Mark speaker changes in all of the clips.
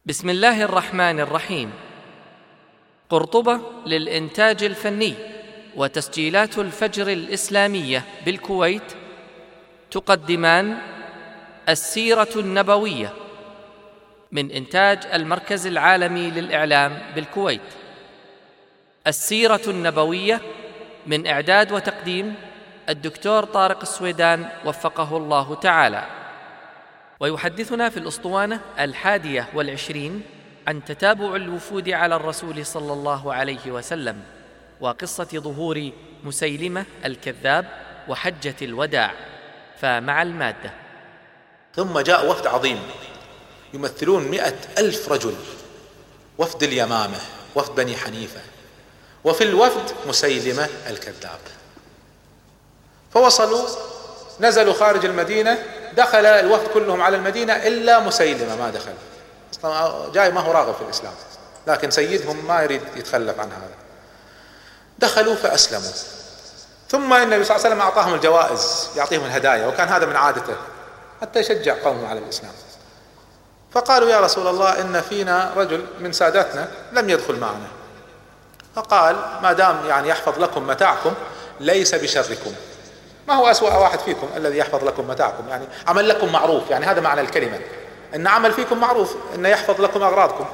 Speaker 1: بسم الله الرحمن الرحيم. قرطبة للإنتاج الفني وتسجيلات الفجر الإسلامية بالكويت تقدمان السيرة النبوية من إنتاج المركز العالمي للإعلام بالكويت. السيرة النبوية من إعداد وتقديم الدكتور طارق السويدان وفقه الله تعالى. ويحدثنا في الأسطوانة 21 عن تتابع الوفود على الرسول صلى الله عليه وسلم وقصة ظهور مسيلمة الكذاب وحجة الوداع. فمع المادة.
Speaker 2: ثم جاء وفد عظيم يمثلون 100,000 رجل، وفد اليمامة، وفد بني حنيفة، وفي الوفد مسيلمة الكذاب. فوصلوا، نزلوا خارج المدينة، دخل الوفد كلهم على المدينة إلا مسيلمة ما دخل، جاي ما هو راغب في الإسلام، لكن سيدهم ما يريد يتخلف عن هذا. دخلوا فأسلموا، ثم النبي صلى الله عليه وسلم أعطاهم الجوائز، يعطيهم الهدايا، وكان هذا من عادته حتى يشجع قومه على الإسلام. فقالوا يا رسول الله إن فينا رجل من ساداتنا لم يدخل معنا. فقال ما دام يعني يحفظ لكم متاعكم ليس بشركم، ما هو أسوأ واحد فيكم الذي يحفظ لكم متاعكم، يعني عمل لكم معروف، يعني هذا معنى الكلمة، إن عمل فيكم معروف، إن يحفظ لكم أغراضكم،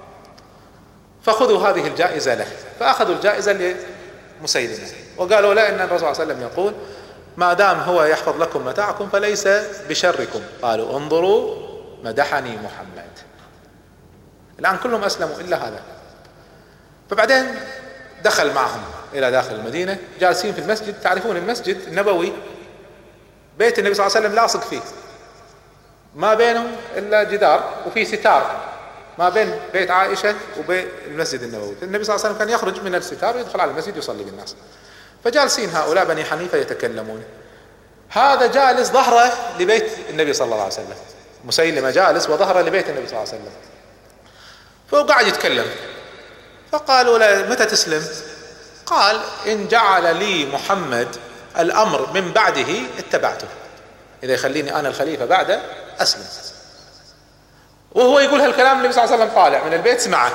Speaker 2: فخذوا هذه الجائزة له. فأخذوا الجائزة لمسيلمة وقالوا لا، إن الرسول صلى الله عليه وسلم يقول ما دام هو يحفظ لكم متاعكم فليس بشركم. قالوا انظروا مدحني محمد. الآن كلهم أسلموا إلا هذا. فبعدين دخل معهم إلى داخل المدينة، جالسين في المسجد. تعرفون المسجد النبوي بيت النبي صلى الله عليه وسلم لاصق فيه، ما بينهم إلا جدار، وفي ستار ما بين بيت عائشة وبين المسجد النبوي. النبي صلى الله عليه وسلم كان يخرج من الستار ويدخل على المسجد يصلي بالناس. فجالسين هؤلاء بني حنيفة يتكلمون، هذا جالس ظهره لبيت النبي صلى الله عليه وسلم، مسيلمة جالس وظهره لبيت النبي صلى الله عليه وسلم، فقاعد يتكلم. فقالوا له متى تسلم؟ قال إن جعل لي محمد الأمر من بعده اتبعته، إذا يخليني أنا الخليفة بعده أسلم. وهو يقول هالكلام النبي صلى الله عليه وسلم طالع من البيت سمعه.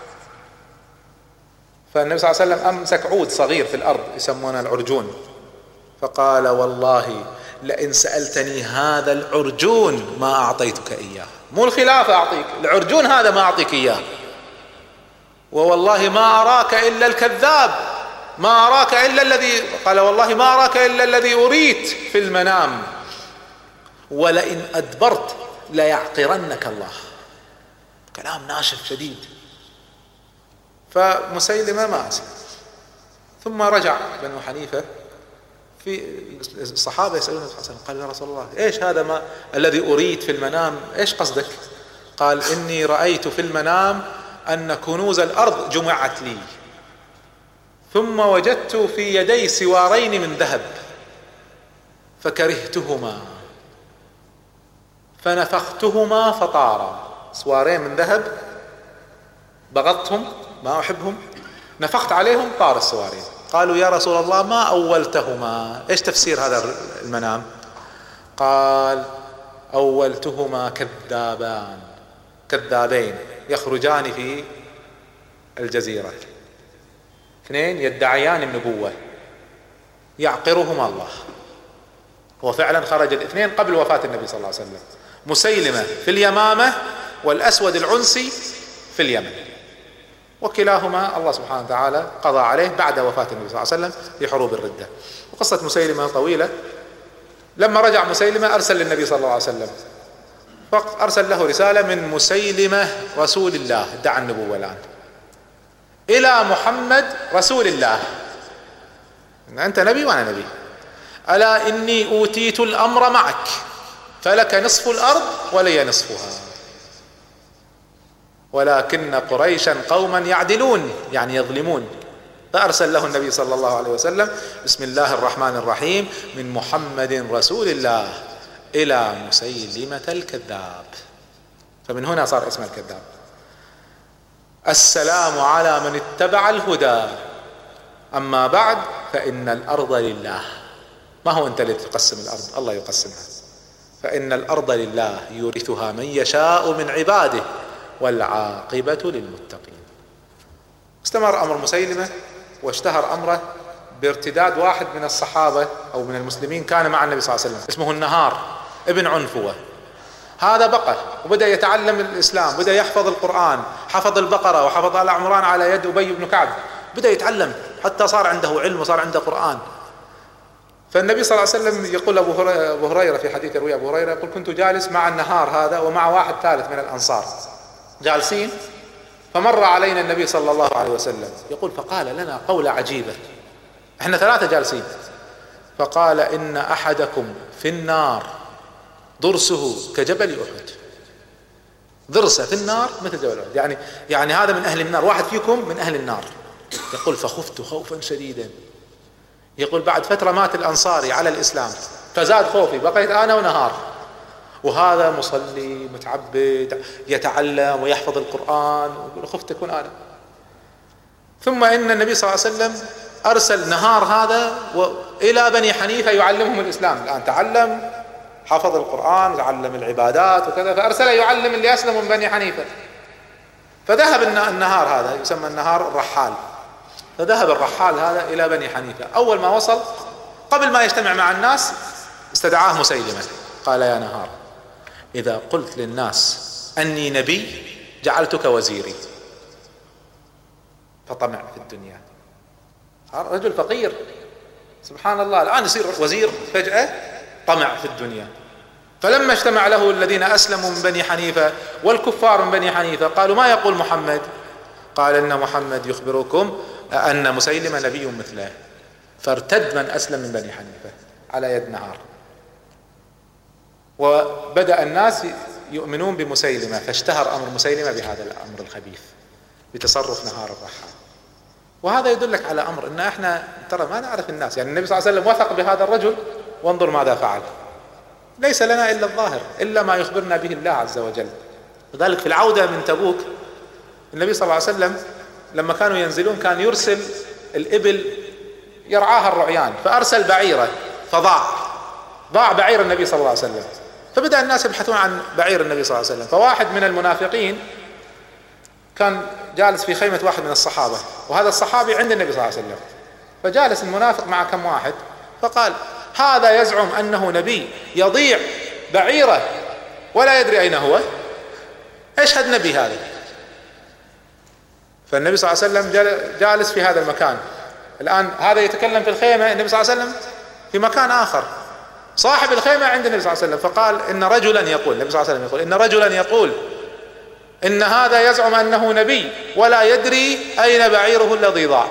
Speaker 2: فالنبي صلى الله عليه وسلم أمسك عود صغير في الأرض يسمونه العرجون، فقال والله لئن سألتني هذا العرجون ما أعطيتك إياه، مو الخلافة أعطيك، العرجون هذا ما أعطيك إياه، ووالله ما أراك إلا الكذاب، ما أراك إلا الذي، قال والله ما أراك إلا الذي أريت في المنام، ولئن أدبرت ليعقرنك الله. كلام ناشف شديد. فمسيلمة ما أسلم. ثم رجع بنو حنيفة، في الصحابة يسألون النبي صلى الله عليه وسلم، قال يا رسول الله إيش هذا ما الذي أريت في المنام، إيش قصدك؟ قال إني رأيت في المنام أن كنوز الأرض جمعت لي، ثم وجدت في يدي سوارين من ذهب فكرهتهما فنفختهما فطارا. سوارين من ذهب بغضتهم، ما أحبهم، نفخت عليهم طار السوارين. قالوا يا رسول الله ما أولتهما، إيش تفسير هذا المنام؟ قال أولتهما كذابين يخرجان في الجزيرة، اثنين يدعيان النبوة يعقرهما الله. وفعلا خرج الاثنين قبل وفاة النبي صلى الله عليه وسلم، مسيلمة في اليمامة والأسود العنسي في اليمن، وكلاهما الله سبحانه وتعالى قضى عليه بعد وفاة النبي صلى الله عليه وسلم في حروب الردة. وقصة مسيلمة طويلة. لما رجع مسيلمة أرسل للنبي صلى الله عليه وسلم، فأرسل له رسالة من مسيلمة رسول الله ادعى النبوة الآن إلى محمد رسول الله، أنت نبي وأنا نبي، ألا إني أوتيت الأمر معك فلك نصف الأرض ولي نصفها، ولكن قريشا قوما يعدلون يعني يظلمون. فأرسل له النبي صلى الله عليه وسلم بسم الله الرحمن الرحيم من محمد رسول الله إلى مسيلمة الكذاب. فمن هنا صار اسم الكذاب. السلام على من اتبع الهدى، أما بعد فإن الأرض لله. ما هو أنت اللي تقسم الأرض، الله يقسمها. فإن الأرض لله يورثها من يشاء من عباده والعاقبة للمتقين. استمر أمر مسيلمة واشتهر أمره بارتداد واحد من الصحابة أو من المسلمين كان مع النبي صلى الله عليه وسلم، اسمه النهار ابن عنفوة. هذا بقى وبدأ يتعلم الإسلام، بدأ يحفظ القرآن، حفظ البقرة وحفظ آل عمران على يد أبي بن كعب، بدأ يتعلم حتى صار عنده علم وصار عنده قرآن. فالنبي صلى الله عليه وسلم يقول أبو هريرة في حديث يروي أبو هريرة، يقول كنت جالس مع النهار هذا ومع واحد ثالث من الأنصار جالسين، فمر علينا النبي صلى الله عليه وسلم، يقول فقال لنا قولة عجيبة، احنا ثلاثة جالسين، فقال إن أحدكم في النار ضرسه كجبل أحد. ضرسه في النار مثل جبل أحد، يعني هذا من أهل النار، واحد فيكم من أهل النار. يقول فخفت خوفا شديدا. يقول بعد فترة مات الأنصاري على الإسلام فزاد خوفي، بقيت أنا ونهار، وهذا مصلي متعبد يتعلم ويحفظ القرآن، خفت أكون أنا. ثم إن النبي صلى الله عليه وسلم أرسل نهار هذا إلى بني حنيفة يعلمهم الإسلام. الآن تعلم، حفظ القرآن، تعلم العبادات وكذا، فأرسل يعلم اللي أسلموا من بني حنيفة. فذهب النهار هذا يسمى النهار الرحال، فذهب الرحال هذا إلى بني حنيفة. أول ما وصل قبل ما يجتمع مع الناس استدعاه مسيلمة، قال يا نهار إذا قلت للناس أني نبي جعلتك وزيري. فطمع في الدنيا، رجل فقير سبحان الله، الآن يصير وزير فجأة، طمع في الدنيا. فلما اجتمع له الذين أسلموا من بني حنيفة والكفار من بني حنيفة قالوا ما يقول محمد؟ قال إن محمد يخبركم أن مسيلمة نبي مثله. فارتد من أسلم من بني حنيفة على يد نهار، وبدأ الناس يؤمنون بمسيلمة، فاشتهر أمر مسيلمة بهذا الأمر الخبيث بتصرف نهار الرحال. وهذا يدلك على أمر إن احنا ترى ما نعرف الناس، يعني النبي صلى الله عليه وسلم وثق بهذا الرجل وانظر ماذا فعل. ليس لنا إلا الظاهر، إلا ما يخبرنا به الله عز وجل. لذلك في العودة من تبوك النبي صلى الله عليه وسلم لما كانوا ينزلون كان يرسل الإبل يرعاها الرعيان، فأرسل بعيرة فضاع بعير النبي صلى الله عليه وسلم. فبدأ الناس يبحثون عن بعير النبي صلى الله عليه وسلم. فواحد من المنافقين كان جالس في خيمة واحد من الصحابة، وهذا الصحابي عند النبي صلى الله عليه وسلم، فجالس المنافق مع كم واحد، فقال هذا يزعم أنه نبي يضيع بعيره ولا يدري أين هو، اشهد نبي هذا. فالنبي صلى الله عليه وسلم جالس في هذا المكان، الآن هذا يتكلم في الخيمة، النبي صلى الله عليه وسلم في مكان آخر، صاحب الخيمة عند النبي صلى الله عليه وسلم. فقال إن رجلا يقول، النبي صلى الله عليه وسلم يقول إن رجلا يقول إن هذا يزعم أنه نبي ولا يدري أين بعيره الذي ضاع،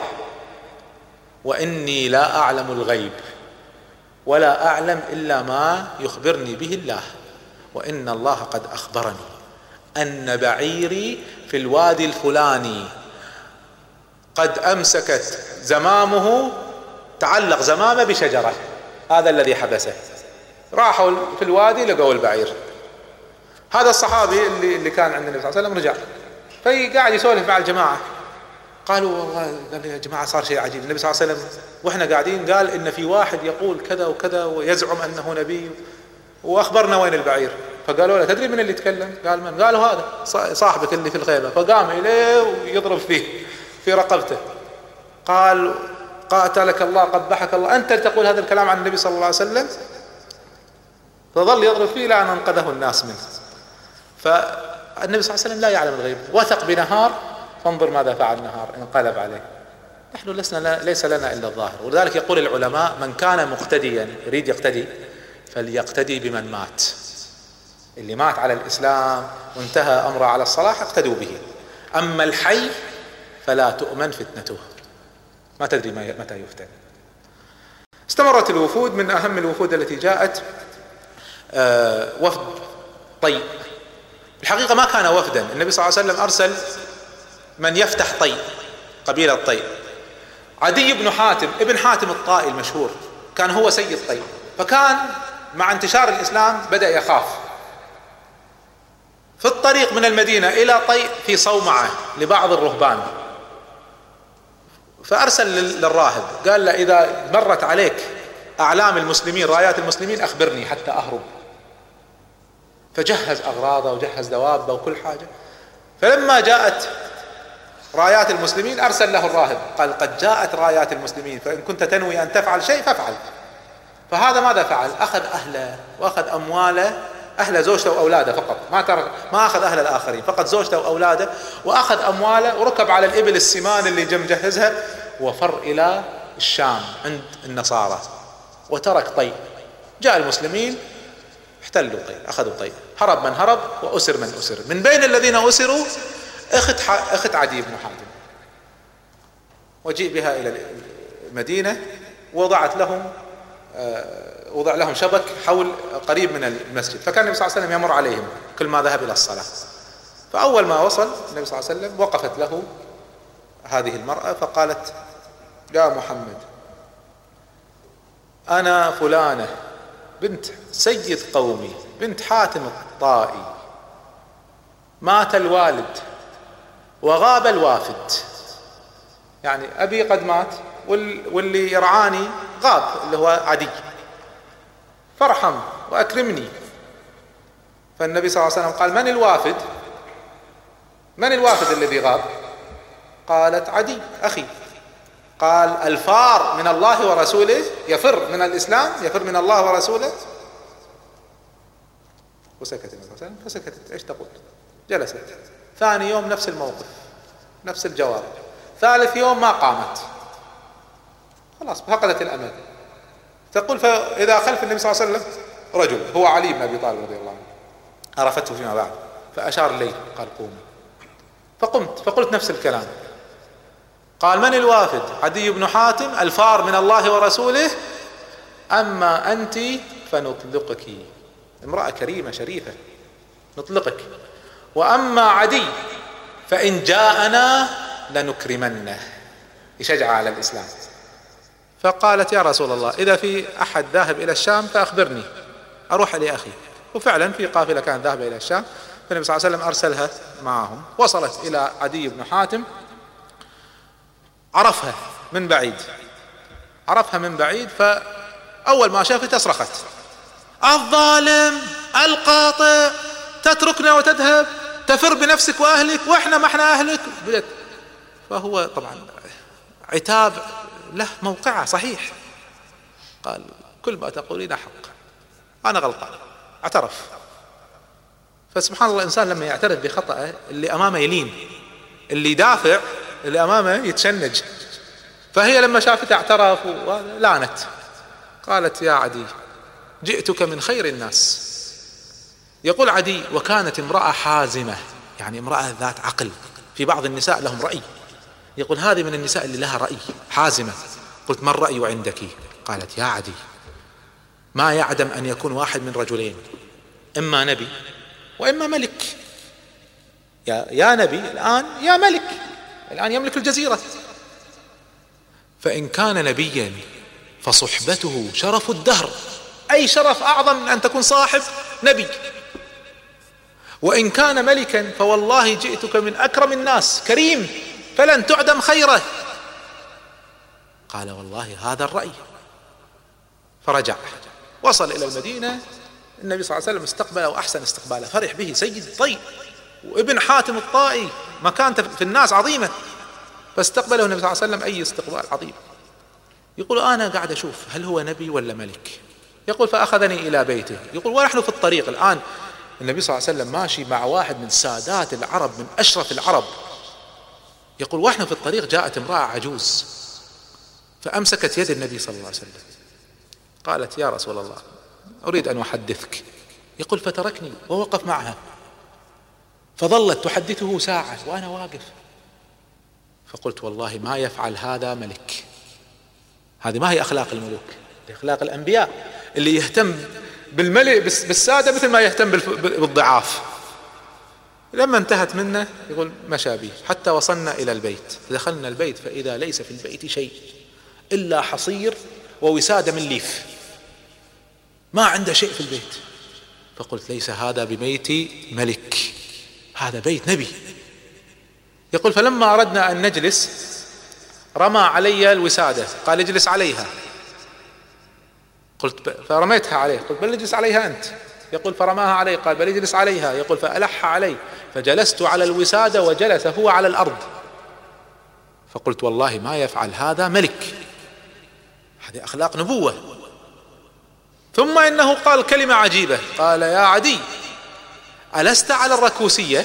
Speaker 2: وإني لا أعلم الغيب ولا أعلم إلا ما يخبرني به الله، وإن الله قد أخبرني أن بعيري في الوادي الفلاني قد أمسكت زمامه، تعلق زمامه بشجرة، هذا الذي حبسه. راحوا في الوادي لقوا البعير. هذا الصحابي اللي كان عند النبي صلى الله عليه وسلم رجع، فقاعد يسولف مع الجماعة، قالوا والله قال يا جماعة صار شيء عجيب، النبي صلى الله عليه وسلم واحنا قاعدين قال إن في واحد يقول كذا وكذا ويزعم أنه نبي وأخبرنا وين البعير. فقالوا له تدري من اللي يتكلم؟ قال من؟ قالوا هذا صاحبك اللي في الخيمة. فقام إليه ويضرب فيه في رقبته، قال قاتلك الله قبحك الله، أنت تقول هذا الكلام عن النبي صلى الله عليه وسلم؟ فظل يضرب فيه لأن أنقذه الناس منه. فالنبي صلى الله عليه وسلم لا يعلم الغيب، وثق بنهار، فانظر ماذا فعل نهار، انقلب عليه. نحن ليس لنا إلا الظاهر. ولذلك يقول العلماء من كان مقتديا يريد يقتدي فليقتدي بمن مات، اللي مات على الإسلام وانتهى أمره على الصلاح اقتدوا به، أما الحي فلا تؤمن فتنته، ما تدري متى يفتن. استمرت الوفود، من أهم الوفود التي جاءت وفد طي. الحقيقة ما كان وفدا، النبي صلى الله عليه وسلم أرسل من يفتح طي، قبيلة طي. عدي بن حاتم ابن حاتم الطائي المشهور كان هو سيد طي، فكان مع انتشار الإسلام بدأ يخاف. في الطريق من المدينة إلى طي في صومعة لبعض الرهبان، فأرسل للراهب قال له إذا مرت عليك أعلام المسلمين رايات المسلمين أخبرني حتى أهرب. فجهز أغراضه وجهز دوابه وكل حاجة. فلما جاءت رايات المسلمين أرسل له الراهب قال قد جاءت رايات المسلمين فإن كنت تنوي أن تفعل شيء فافعل. فهذا ماذا فعل؟ أخذ أهله وأخذ أمواله، أهل زوجته وأولاده فقط، ما أخذ أهل الآخرين، فقط زوجته وأولاده، وأخذ أمواله وركب على الإبل السمان اللي مجهزها وفر إلى الشام عند النصارى وترك طي. جاء المسلمين احتلوا طي، أخذوا طي، هرب من هرب وأسر من أسر. من بين الذين أسروا أخت عدي بن حاتم، وجيء بها إلى المدينة، وضع لهم شبك حول قريب من المسجد، فكان النبي صلى الله عليه وسلم يمر عليهم كل ما ذهب إلى الصلاة. فأول ما وصل النبي صلى الله عليه وسلم وقفت له هذه المرأة فقالت يا محمد أنا فلانة بنت سيد قومي بنت حاتم الطائي، مات الوالد وغاب الوافد، يعني أبي قد مات واللي يرعاني غاب اللي هو عدي، فارحم وأكرمني. فالنبي صلى الله عليه وسلم قال من الوافد؟ من الوافد الذي غاب؟ قالت عدي أخي. قال الفار من الله ورسوله، يفر من الإسلام، يفر من الله ورسوله. وسكت النبي صلى الله عليه وسلم، فسكتت ايش تقول؟ جلست. ثاني يوم نفس الموقف، نفس الجواب. ثالث يوم ما قامت، خلاص فقدت الأمل. تقول فإذا خلف النبي صلى الله عليه وسلم رجل هو علي بن أبي طالب رضي الله عنه، عرفته فيما بعد، فأشار إلي قال قومي، فقمت فقلت نفس الكلام. قال من الوافد؟ عدي بن حاتم الفار من الله ورسوله، أما أنت فنطلقك، امرأة كريمة شريفة نطلقك، وأما عدي فإن جاءنا لنكرمنه، يشجع على الإسلام. فقالت يا رسول الله إذا في أحد ذاهب إلى الشام فأخبرني أروح لأخي. وفعلا في قافلة كانت ذاهبة إلى الشام، فالنبي صلى الله عليه وسلم أرسلها معهم. وصلت إلى عدي بن حاتم، عرفها من بعيد، فأول ما شافت أصرخت الظالم القاطع، تتركنا وتذهب، تفر بنفسك وأهلك وإحنا ما إحنا أهلك. فهو طبعا عتاب له موقعه صحيح. قال كل ما تقولين حق، أنا غلطان، اعترف. فسبحان الله الإنسان لما يعترف بخطأه اللي أمامه يلين، اللي يدافع اللي أمامه يتشنج. فهي لما شافته اعترف ولعنت. قالت يا عدي جئتك من خير الناس. يقول عدي وكانت امرأة حازمة، يعني امرأة ذات عقل. في بعض النساء لهم رأي، يقول هذه من النساء اللي لها رأي حازمة. قلت ما الرأي عندك؟ قالت يا عدي ما يعدم أن يكون واحد من رجلين، إما نبي وإما ملك. يا نبي الآن يا ملك، الآن يملك الجزيرة. فإن كان نبيا فصحبته شرف الدهر، أي شرف أعظم من أن تكون صاحب نبي. وإن كان ملكا فوالله جئتك من أكرم الناس، كريم فلن تعدم خيره. قال والله هذا الرأي. فرجع، وصل إلى المدينة. النبي صلى الله عليه وسلم استقبله وأحسن استقباله، فرح به سيد الطي وابن حاتم الطائي، مكانته في الناس عظيمة، فاستقبله النبي صلى الله عليه وسلم أي استقبال عظيم. يقول أنا قاعد أشوف هل هو نبي ولا ملك. يقول فأخذني إلى بيته. يقول ونحن في الطريق الآن، النبي صلى الله عليه وسلم ماشي مع واحد من سادات العرب، من أشرف العرب. يقول واحنا في الطريق جاءت امرأة عجوز فأمسكت يد النبي صلى الله عليه وسلم، قالت يا رسول الله أريد أن أحدثك. يقول فتركني ووقف معها، فظلت تحدثه ساعة وأنا واقف. فقلت والله ما يفعل هذا ملك، هذه ما هي أخلاق الملوك، أخلاق الأنبياء اللي يهتم بالملك بالسادة مثل ما يهتم بالضعاف. لما انتهت منه يقول مشى بي حتى وصلنا إلى البيت. دخلنا البيت فإذا ليس في البيت شيء إلا حصير ووسادة من ليف، ما عنده شيء في البيت. فقلت ليس هذا ببيت ملك، هذا بيت نبي. يقول فلما أردنا أن نجلس رمى علي الوسادة، قال اجلس عليها. قلت فرميتها عليه، قلت بل اجلس عليها أنت. يقول فرماها علي، قال بل اجلس عليها، يقول فألح علي فجلست على الوسادة وجلس هو على الأرض، فقلت والله ما يفعل هذا ملك، هذه أخلاق نبوة. ثم إنه قال كلمة عجيبة، قال يا عدي ألست على الركوسية؟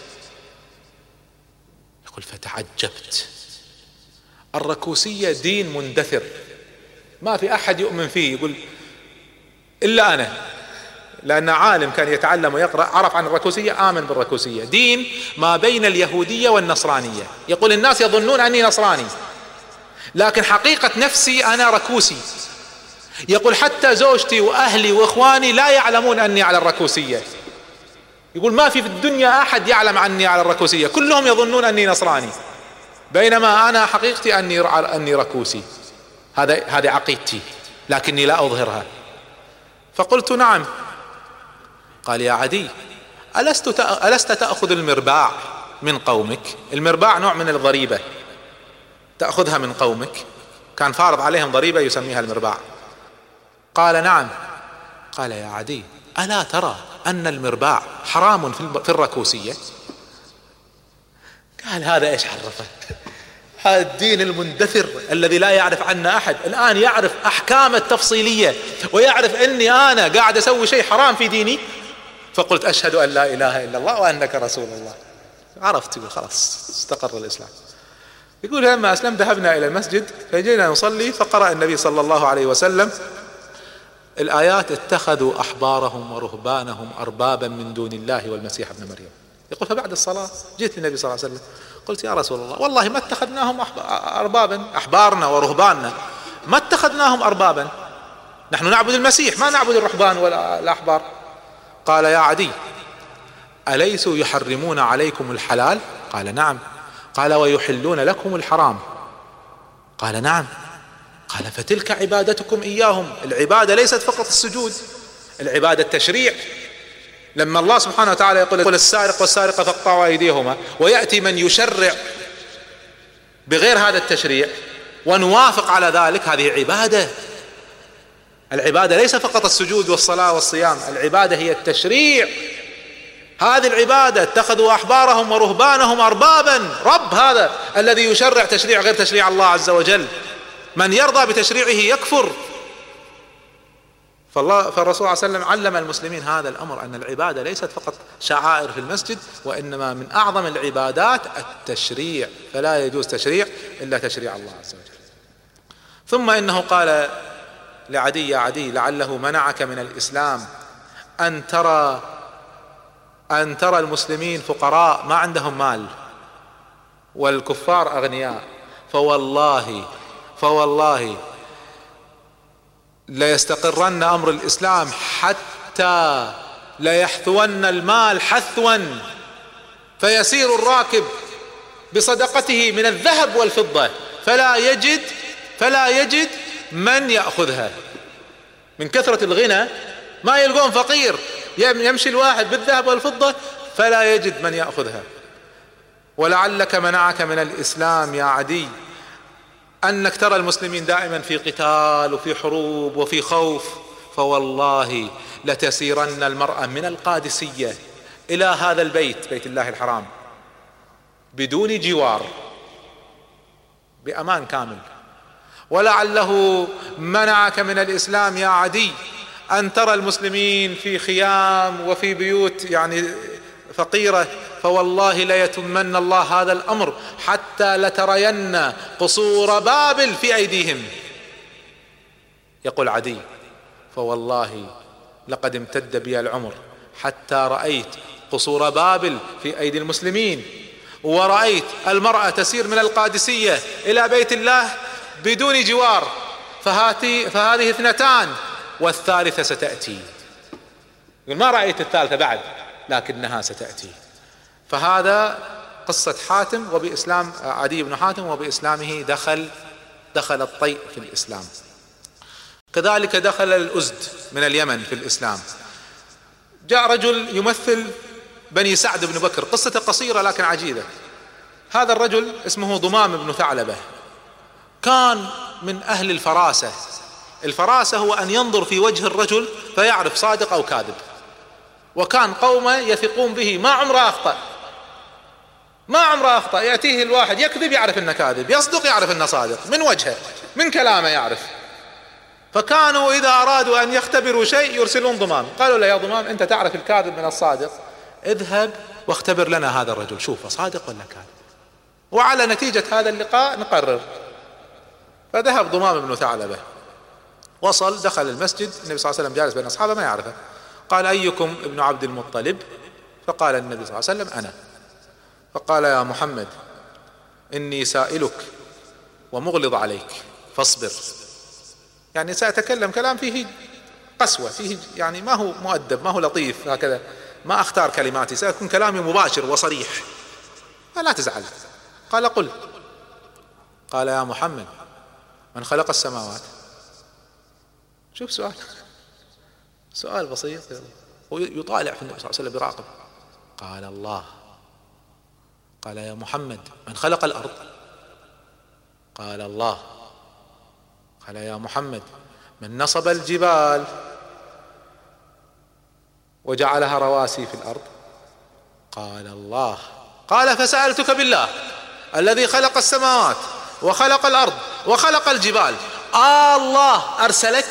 Speaker 2: يقول فتعجبت. الركوسية دين مندثر ما في أحد يؤمن فيه، يقول إلا أنا، لأن عالم كان يتعلم ويقرأ عرف عن الركوسية آمن بالركوسية، دين ما بين اليهودية والنصرانية. يقول الناس يظنون أني نصراني لكن حقيقة نفسي أنا ركوسي. يقول حتى زوجتي وأهلي وإخواني لا يعلمون أني على الركوسية، يقول ما في الدنيا أحد يعلم عني على الركوسية، كلهم يظنون أني نصراني بينما أنا حقيقتي أني ركوسي، هذه عقيدتي لكني لا أظهرها. فقلت نعم. قال يا عدي ألست تأخذ المرباع من قومك؟ المرباع نوع من الضريبة تأخذها من قومك، كان فارض عليهم ضريبة يسميها المرباع. قال نعم. قال يا عدي ألا ترى أن المرباع حرام في الركوسية؟ قال هذا ايش عرفه؟ هذا الدين المندثر الذي لا يعرف عنه أحد، الآن يعرف أحكام التفصيلية ويعرف أني أنا قاعد أسوي شيء حرام في ديني. فقلت أشهد أن لا إله إلا الله وأنك رسول الله. عرفت، يقول خلاص استقر الإسلام. يقول لما أسلم ذهبنا إلى المسجد فجينا نصلي، فقرأ النبي صلى الله عليه وسلم الآيات اتخذوا أحبارهم ورهبانهم أربابا من دون الله والمسيح ابن مريم. يقول فبعد الصلاة جئت للنبي صلى الله عليه وسلم قلت يا رسول الله والله ما اتخذناهم أربابا، أحبارنا ورهباننا ما اتخذناهم أربابا، نحن نعبد المسيح ما نعبد الرهبان ولا الأحبار. قال يا عدي أليسوا يحرمون عليكم الحلال؟ قال نعم. قال ويحلون لكم الحرام؟ قال نعم. قال فتلك عبادتكم إياهم. العبادة ليست فقط السجود، العبادة التشريع. لما الله سبحانه وتعالى يقول السارق والسارقة فاقطعوا أيديهما، ويأتي من يشرع بغير هذا التشريع ونوافق على ذلك، هذه عبادة. العبادة ليس فقط السجود والصلاة والصيام، العبادة هي التشريع. هذه العبادة اتخذوا أحبارهم ورهبانهم أربابا، رب هذا الذي يشرع تشريع غير تشريع الله عز وجل، من يرضى بتشريعه يكفر. فالرسول صلى الله عليه وسلم علم المسلمين هذا الأمر، أن العبادة ليست فقط شعائر في المسجد، وإنما من أعظم العبادات التشريع، فلا يجوز تشريع إلا تشريع الله عز وجل. ثم إنه قال لعدي يا عدي لعله منعك من الإسلام أن ترى المسلمين فقراء ما عندهم مال والكفار أغنياء، فوالله ليستقرن أمر الإسلام حتى ليحثون المال حثوا، فيسير الراكب بصدقته من الذهب والفضة فلا يجد من يأخذها. من كثرة الغنى ما يلقون فقير، يمشي الواحد بالذهب والفضة فلا يجد من يأخذها. ولعلك منعك من الإسلام يا عدي أنك ترى المسلمين دائما في قتال وفي حروب وفي خوف، فوالله لتسيرن المرأة من القادسية إلى هذا البيت، بيت الله الحرام، بدون جوار، بأمان كامل. ولعله منعك من الإسلام يا عدي أن ترى المسلمين في خيام وفي بيوت يعني فقيرة، فوالله ليتمن الله هذا الأمر حتى لترين قصور بابل في أيديهم. يقول عدي فوالله لقد امتد بي العمر حتى رأيت قصور بابل في أيدي المسلمين، ورأيت المرأة تسير من القادسية إلى بيت الله بدون جوار، فهذه اثنتان والثالثة ستأتي. ما رأيت الثالثة بعد لكنها ستأتي. فهذا قصة حاتم، وبإسلام عدي بن حاتم، وبإسلامه دخل الطيء في الإسلام. كذلك دخل الأزد من اليمن في الإسلام. جاء رجل يمثل بني سعد بن بكر، قصته قصيرة لكن عجيبة. هذا الرجل اسمه ضمام بن ثعلبة، كان من أهل الفراسة. الفراسة هو أن ينظر في وجه الرجل فيعرف صادق أو كاذب. وكان قومه يثقون به، ما عمره أخطأ، ما عمره أخطأ. يأتيه الواحد يكذب يعرف إنه كاذب، يصدق يعرف إنه صادق، من وجهه من كلامه يعرف. فكانوا إذا أرادوا أن يختبروا شيء يرسلون ضمام، قالوا له يا ضمام أنت تعرف الكاذب من الصادق، اذهب واختبر لنا هذا الرجل، شوفه صادق ولا كاذب، وعلى نتيجة هذا اللقاء نقرر. فذهب ضمام بن ثعلبة، وصل دخل المسجد، النبي صلى الله عليه وسلم جالس بين أصحابه ما يعرفه، قال أيكم ابن عبد المطلب؟ فقال النبي صلى الله عليه وسلم أنا. فقال يا محمد إني سائلك ومغلظ عليك فاصبر، يعني سأتكلم كلام فيه قسوة، فيه يعني ما هو مؤدب، ما هو لطيف هكذا، ما أختار كلماتي، سيكون كلامي مباشر وصريح، فلا تزعل. قال قل. قال يا محمد من خلق السماوات؟ شوف سؤال بسيط، ويطالع في النبي صلى الله عليه وسلم براقب. قال الله. قال يا محمد من خلق الأرض؟ قال الله. قال يا محمد من نصب الجبال وجعلها رواسي في الأرض؟ قال الله. قال فسألتك بالله الذي خلق السماوات وخلق الأرض وخلق الجبال، الله أرسلك؟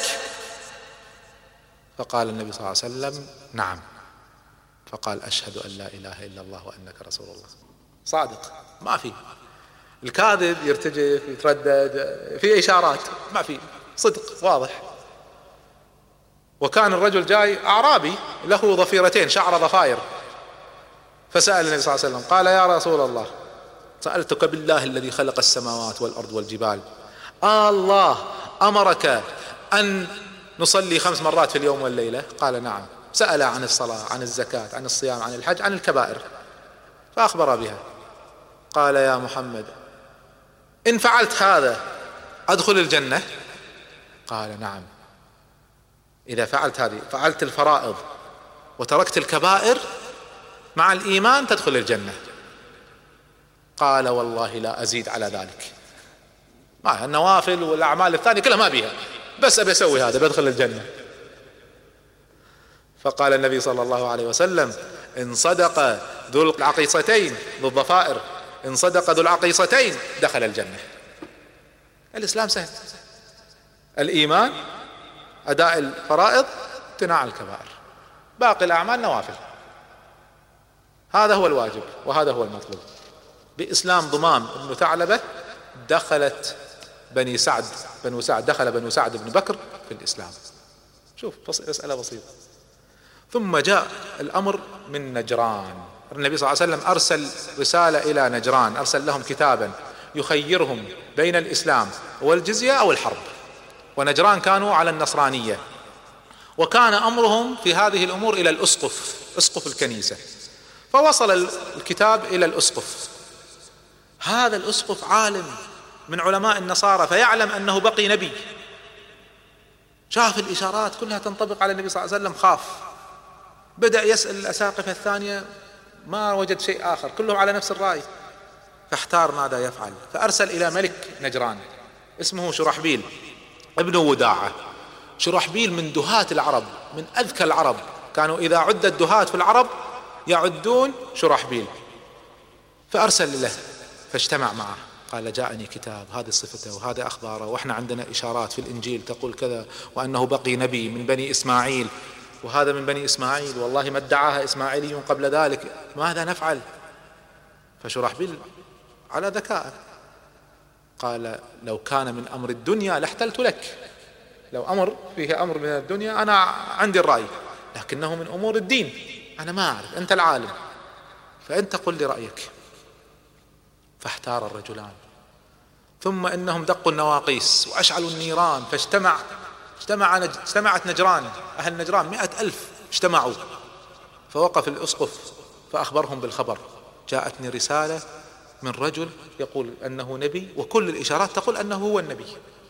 Speaker 2: فقال النبي صلى الله عليه وسلم نعم. فقال أشهد أن لا إله إلا الله وأنك رسول الله. صادق، ما في الكاذب يرتجف يتردد، في إشارات، ما في صدق واضح. وكان الرجل جاي أعرابي له ضفيرتين شعر ضفائر، فسأل النبي صلى الله عليه وسلم قال يا رسول الله سألتك بالله الذي خلق السماوات والأرض والجبال، الله أمرك أن نصلي 5 مرات في اليوم والليلة؟ قال نعم. سأل عن الصلاة، عن الزكاة، عن الصيام، عن الحج، عن الكبائر، فأخبر بها. قال يا محمد إن فعلت هذا أدخل الجنة؟ قال نعم. إذا فعلت الفرائض وتركت الكبائر مع الإيمان تدخل الجنة. قال والله لا أزيد على ذلك، مع النوافل والأعمال الثانية كلها ما بيها، بس أبي أسوي هذا بدخل الجنة. فقال النبي صلى الله عليه وسلم إن صدق ذو العقيصتين، ذو الضفائر، إن صدق ذو العقيصتين دخل الجنة. الإسلام سهل، الإيمان أداء الفرائض، امتناع الكبائر، باقي الأعمال نوافل. هذا هو الواجب وهذا هو المطلوب. بإسلام ضمام بن ثعلبة دخلت بنو سعد دخل بنو سعد بن بكر في الإسلام. شوف مسألة بسيطة. ثم جاء الأمر من نجران، النبي صلى الله عليه وسلم أرسل رسالة إلى نجران، أرسل لهم كتابا يخيرهم بين الإسلام والجزية أو الحرب، ونجران كانوا على النصرانية، وكان أمرهم في هذه الأمور إلى الأسقف، أسقف الكنيسة. فوصل الكتاب إلى الأسقف، هذا الأسقف عالم من علماء النصارى فيعلم أنه بقي نبي، شاف الإشارات كلها تنطبق على النبي صلى الله عليه وسلم، خاف، بدأ يسأل الأساقفة الثانية ما وجد شيء آخر، كلهم على نفس الرأي، فاحتار ماذا يفعل، فأرسل إلى ملك نجران اسمه شرحبيل ابن وداعة. شرحبيل من دهاة العرب، من أذكى العرب، كانوا إذا عد الدهاة في العرب يعدون شرحبيل. فأرسل له فاجتمع معه، قال جاءني كتاب، هذه صفته وهذا أخباره، وإحنا عندنا إشارات في الإنجيل تقول كذا، وأنه بقي نبي من بني إسماعيل، وهذا من بني إسماعيل، والله ما ادعاها إسماعيلي قبل ذلك، ماذا نفعل؟ فشرحبيل على ذكاء قال لو كان من أمر الدنيا لاحتلت لك، لو أمر فيه أمر من الدنيا أنا عندي الرأي، لكنه من أمور الدين أنا ما أعرف، أنت العالم، فأنت قل لي رأيك. فاحتار الرجلان، ثم إنهم دقوا النواقيس وأشعلوا النيران، اجتمعت نجران، أهل نجران 100,000 اجتمعوا. فوقف الأسقف فأخبرهم بالخبر، جاءتني رسالة من رجل يقول أنه نبي، وكل الإشارات تقول أنه هو النبي،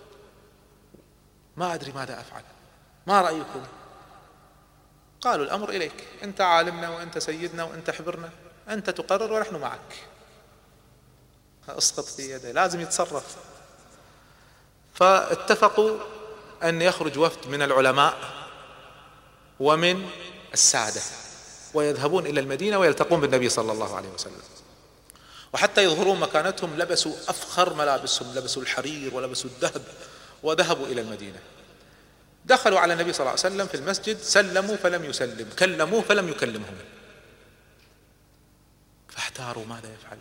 Speaker 2: ما أدري ماذا أفعل، ما رأيكم؟ قالوا الأمر إليك، أنت عالمنا وأنت سيدنا وأنت حبرنا، أنت تقرر ونحن معك، اسقط في يده، لازم يتصرف. فاتفقوا أن يخرج وفد من العلماء ومن السادة ويذهبون إلى المدينة ويلتقون بالنبي صلى الله عليه وسلم. وحتى يظهرون مكانتهم لبسوا أفخر ملابسهم، لبسوا الحرير ولبسوا الذهب وذهبوا إلى المدينة. دخلوا على النبي صلى الله عليه وسلم في المسجد، سلموا فلم يسلم، كلموه فلم يكلمهم، فاحتاروا ماذا يفعل.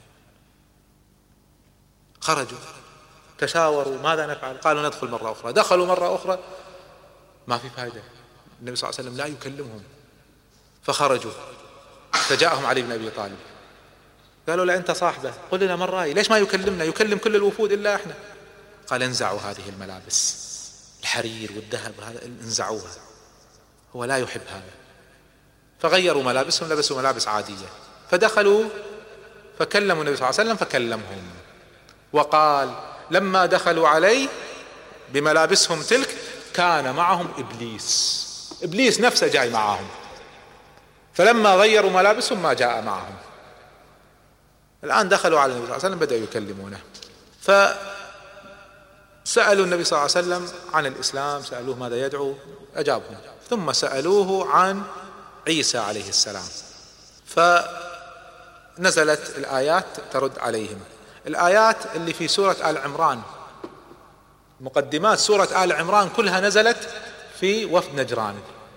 Speaker 2: خرجوا تشاوروا ماذا نفعل، قالوا ندخل مرة أخرى. دخلوا مرة أخرى ما في فائدة، النبي صلى الله عليه وسلم لا يكلمهم. فخرجوا فجاءهم علي بن أبي طالب، قالوا له أنت صاحبه قل لنا من رأي، ليش ما يكلمنا، يكلم كل الوفود إلا إحنا. قال انزعوا هذه الملابس الحرير والذهب هذا، انزعوها، هو لا يحب هذا. فغيروا ملابسهم، لبسوا ملابس عادية، فدخلوا فكلموا النبي صلى الله عليه وسلم فكلمهم، وقال لما دخلوا علي بملابسهم تلك كان معهم إبليس نفسه جاي معهم، فلما غيروا ملابسهم ما جاء معهم. الآن دخلوا على النبي صلى الله عليه وسلم بدأوا يكلمونه، فسألوا النبي صلى الله عليه وسلم عن الإسلام، سألوه ماذا يدعو، أجابهم. ثم سألوه عن عيسى عليه السلام، فنزلت الآيات ترد عليهم. الآيات اللي في سورة آل عمران، مقدمات سورة آل عمران كلها نزلت في وفد نجران،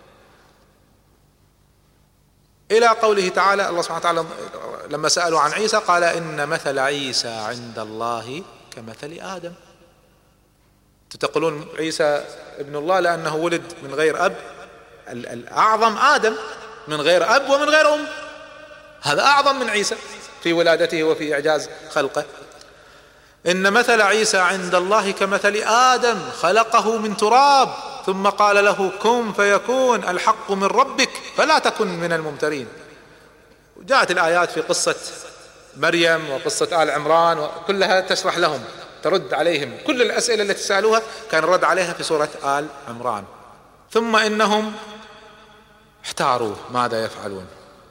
Speaker 2: إلى قوله تعالى، الله سبحانه وتعالى لما سألوا عن عيسى قال إن مثل عيسى عند الله كمثل آدم. تقولون عيسى ابن الله لأنه ولد من غير أب، الأعظم آدم من غير أب ومن غير أم، هذا أعظم من عيسى في ولادته وفي إعجاز خلقه. إن مثل عيسى عند الله كمثل آدم خلقه من تراب ثم قال له كن فيكون، الحق من ربك فلا تكن من الممترين. وجاءت الآيات في قصة مريم وقصة آل عمران وكلها تشرح لهم، ترد عليهم كل الأسئلة التي سألوها كان الرد عليها في سورة آل عمران. ثم إنهم احتاروا ماذا يفعلون،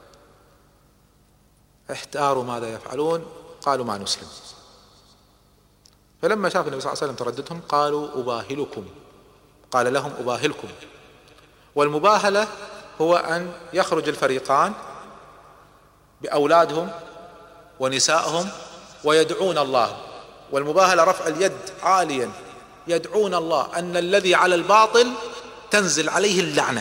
Speaker 2: قالوا ما نسلم. فلما شاف النبي صلى الله عليه وسلم ترددهم قالوا أباهلكم، قال لهم أباهلكم. والمباهلة هو أن يخرج الفريقان بأولادهم ونسائهم ويدعون الله، والمباهلة رفع اليد عاليا، يدعون الله أن الذي على الباطل تنزل عليه اللعنة.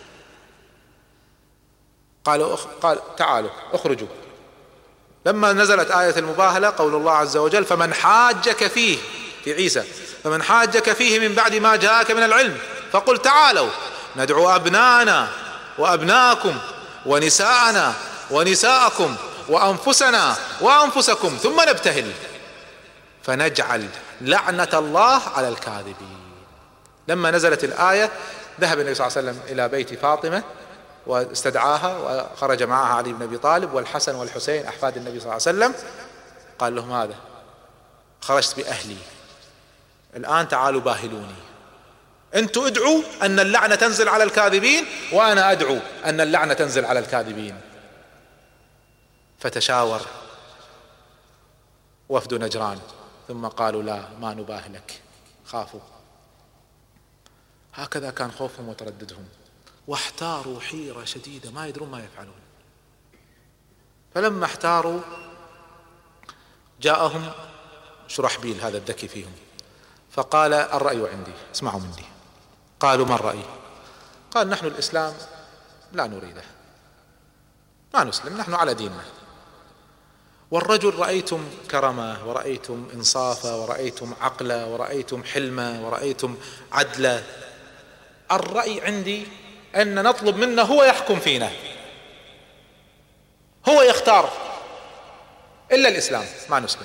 Speaker 2: قال تعالوا اخرجوا. لما نزلت آية المباهلة قول الله عز وجل فمن حاجك فيه، في عيسى، فمن حاجك فيه من بعد ما جاءك من العلم فقل تعالوا ندعو أبناءنا وأبناءكم ونساءنا ونساءكم وأنفسنا وأنفسكم ثم نبتهل فنجعل لعنة الله على الكاذبين. لما نزلت الآية ذهب النبي صلى الله عليه وسلم إلى بيت فاطمة واستدعاها، وخرج معها علي بن أبي طالب والحسن والحسين أحفاد النبي صلى الله عليه وسلم. قال لهم هذا خرجت بأهلي، الآن تعالوا باهلوني، أنتوا ادعوا أن اللعنة تنزل على الكاذبين وأنا أدعو أن اللعنة تنزل على الكاذبين. فتشاور وفد نجران ثم قالوا لا ما نباهلك، خافوا. هكذا كان خوفهم وترددهم، واحتاروا حيرة شديدة ما يدرون ما يفعلون. فلما احتاروا جاءهم شرحبيل هذا الذكي فيهم فقال الرأي عندي، اسمعوا مني. قالوا ما الرأي؟ قال نحن الإسلام لا نريده، ما نسلم، نحن على ديننا. والرجل رأيتم كرمه ورأيتم إنصافه ورأيتم عقله ورأيتم حلمه ورأيتم عدله، الرأي عندي أن نطلب منه هو يحكم فينا، هو يختار، إلا الإسلام ما نسلم.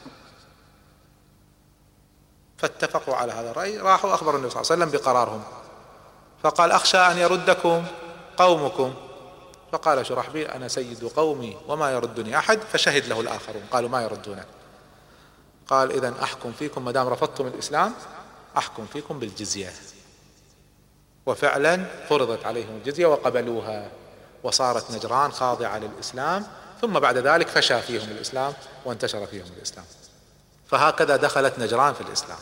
Speaker 2: فاتفقوا على هذا الرأي، راحوا أخبروا النبي صلى الله عليه وسلم بقرارهم، فقال أخشى أن يردكم قومكم. فقال شرحبيل أنا سيد قومي وما يردني أحد، فشهد له الآخرون قالوا ما يردونك. قال إذن أحكم فيكم ما دام رفضتم الإسلام أحكم فيكم بالجزية. وفعلا فرضت عليهم الجزية وقبلوها، وصارت نجران خاضعة للإسلام، ثم بعد ذلك فشى فيهم الإسلام وانتشر فيهم الإسلام. فهكذا دخلت نجران في الإسلام.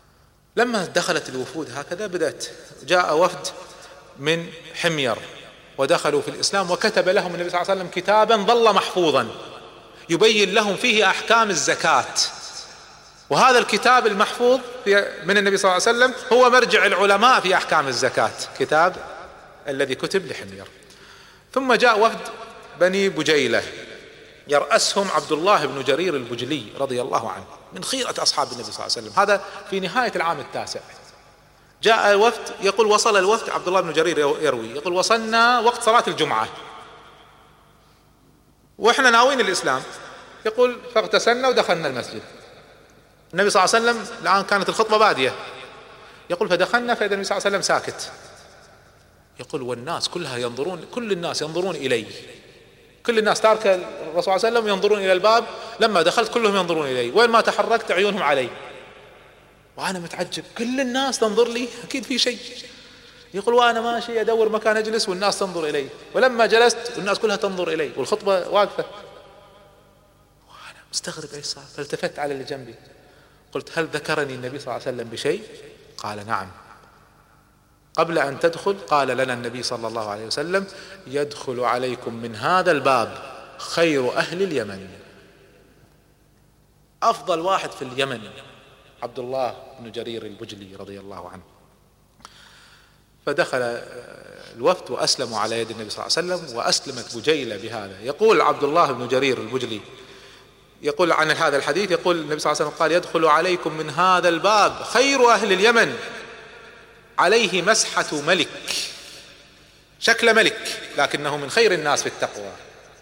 Speaker 2: لما دخلت الوفود هكذا بدأت، جاء وفد من حمير ودخلوا في الإسلام، وكتب لهم النبي صلى الله عليه وسلم كتابا ظل محفوظا يبين لهم فيه أحكام الزكاة. وهذا الكتاب المحفوظ من النبي صلى الله عليه وسلم هو مرجع العلماء في أحكام الزكاة، كتاب الذي كتب لحمير. ثم جاء وفد بني بجيلة يرأسهم عبد الله بن جرير البجلي رضي الله عنه، من خيرة أصحاب النبي صلى الله عليه وسلم. هذا في نهاية العام التاسع. جاء الوفد، يقول وصل الوفد، عبد الله بن جرير يروي، يقول وصلنا وقت صلاة الجمعة وإحنا ناوين الإسلام. يقول فاغتسلنا ودخلنا المسجد. النبي صلى الله عليه وسلم الآن كانت الخطبة بادية. يقول فدخلنا فإذا النبي صلى الله عليه وسلم ساكت. يقول والناس كلها ينظرون، كل الناس ينظرون إلي، كل الناس تارك الرسول صلى الله عليه وسلم ينظرون إلى الباب. لما دخلت كلهم ينظرون إلي، وين ما تحركت عيونهم علي، وأنا متعجب، كل الناس تنظر لي، أكيد في شيء. يقول وأنا ماشي أدور مكان أجلس والناس تنظر إلي، ولما جلست الناس كلها تنظر إلي والخطبة واقفة، وأنا مستغرب إيش صار. فالتفت على اللي جنبي، قلت هل ذكرني النبي صلى الله عليه وسلم بشيء؟ قال نعم. قبل أن تدخل قال لنا النبي صلى الله عليه وسلم يدخل عليكم من هذا الباب خير أهل اليمن. أفضل واحد في اليمن عبد الله بن جرير البجلي رضي الله عنه. فدخل الوفد وأسلموا على يد النبي صلى الله عليه وسلم، وأسلمت بجيلة بهذا. يقول عبد الله بن جرير البجلي يقول عن هذا الحديث، يقول النبي صلى الله عليه وسلم قال يدخل عليكم من هذا الباب خير أهل اليمن عليه مسحة ملك، شكل ملك لكنه من خير الناس في التقوى.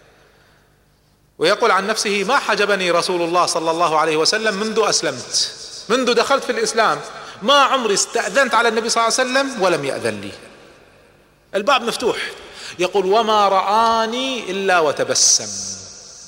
Speaker 2: ويقول عن نفسه ما حجبني رسول الله صلى الله عليه وسلم منذ أسلمت، منذ دخلت في الإسلام ما عمري استأذنت على النبي صلى الله عليه وسلم ولم يأذن لي، الباب مفتوح. يقول وما رآني إلا وتبسم.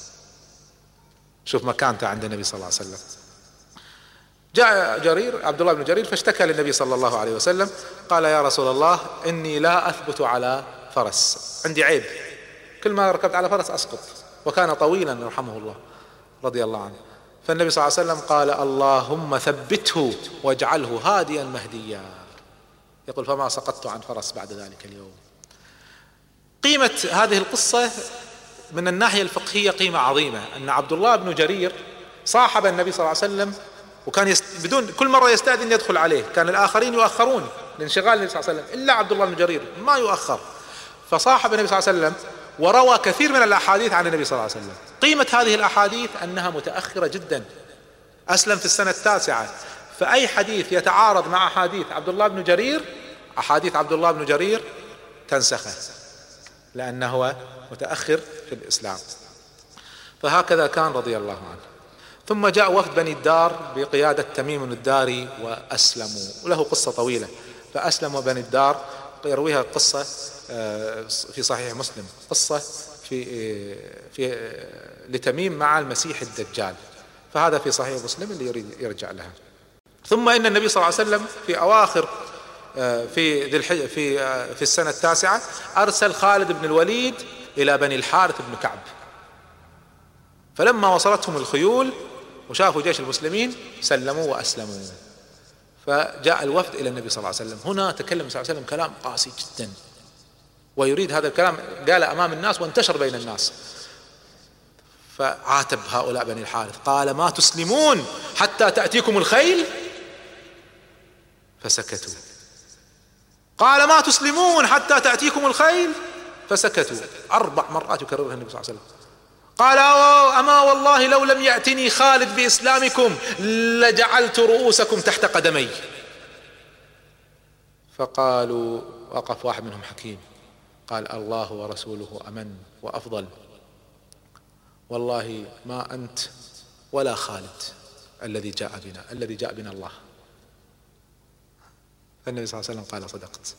Speaker 2: شوف مكانته عند النبي صلى الله عليه وسلم. جاء جرير عبد الله بن جرير فاشتكى للنبي صلى الله عليه وسلم، قال يا رسول الله إني لا أثبت على فرس، عندي عيب، كل ما ركبت على فرس أسقط، وكان طويلا يرحمه الله رضي الله عنه. فالنبي صلى الله عليه وسلم قال اللهم ثبته واجعله هاديا مهديا. يقول فما سقطت عن فرس بعد ذلك اليوم. قيمة هذه القصة من الناحية الفقهية قيمة عظيمة، أن عبد الله بن جرير صاحب النبي صلى الله عليه وسلم، وكان بدون كل مرة يستأذن يدخل عليه، كان الآخرين يؤخرون لانشغال النبي صلى الله عليه وسلم، إلا عبد الله بن جرير ما يؤخر، فصاحب النبي صلى الله عليه وسلم وروى كثير من الأحاديث عن النبي صلى الله عليه وسلم. قيمة هذه الأحاديث أنها متأخرة جدا، أسلم في السنة التاسعة، فأي حديث يتعارض مع أحاديث عبد الله بن جرير، أحاديث عبد الله بن جرير تنسخه لأنه هو متأخر في الإسلام. فهكذا كان رضي الله عنه. ثم جاء وفد بني الدار بقيادة تميم الداري وأسلموا، وله قصة طويلة. فأسلموا بني الدار، يرويها قصة في صحيح مسلم، قصة في لتميم مع المسيح الدجال، فهذا في صحيح مسلم اللي يريد يرجع لها. ثم إن النبي صلى الله عليه وسلم في أواخر في ذي الحجة في السنة التاسعة أرسل خالد بن الوليد إلى بني الحارث بن كعب، فلما وصلتهم الخيول وشافوا جيش المسلمين سلموا وأسلموا. فجاء الوفد إلى النبي صلى الله عليه وسلم. هنا تكلم صلى الله عليه وسلم كلام قاسي جدا، ويريد هذا الكلام قال أمام الناس وانتشر بين الناس. فعاتب هؤلاء بني الحارث، قال ما تسلمون حتى تأتيكم الخيل؟ فسكتوا. قال ما تسلمون حتى تأتيكم الخيل؟ فسكتوا. 4 مرات يكررها النبي صلى الله عليه وسلم. قال أما والله لو لم يأتني خالد بإسلامكم لجعلت رؤوسكم تحت قدمي. فقالوا، وقف واحد منهم حكيم قال الله ورسوله أمن وأفضل، والله ما أنت ولا خالد الذي جاء بنا الله. فالنبي صلى الله عليه وسلم قال صدقت.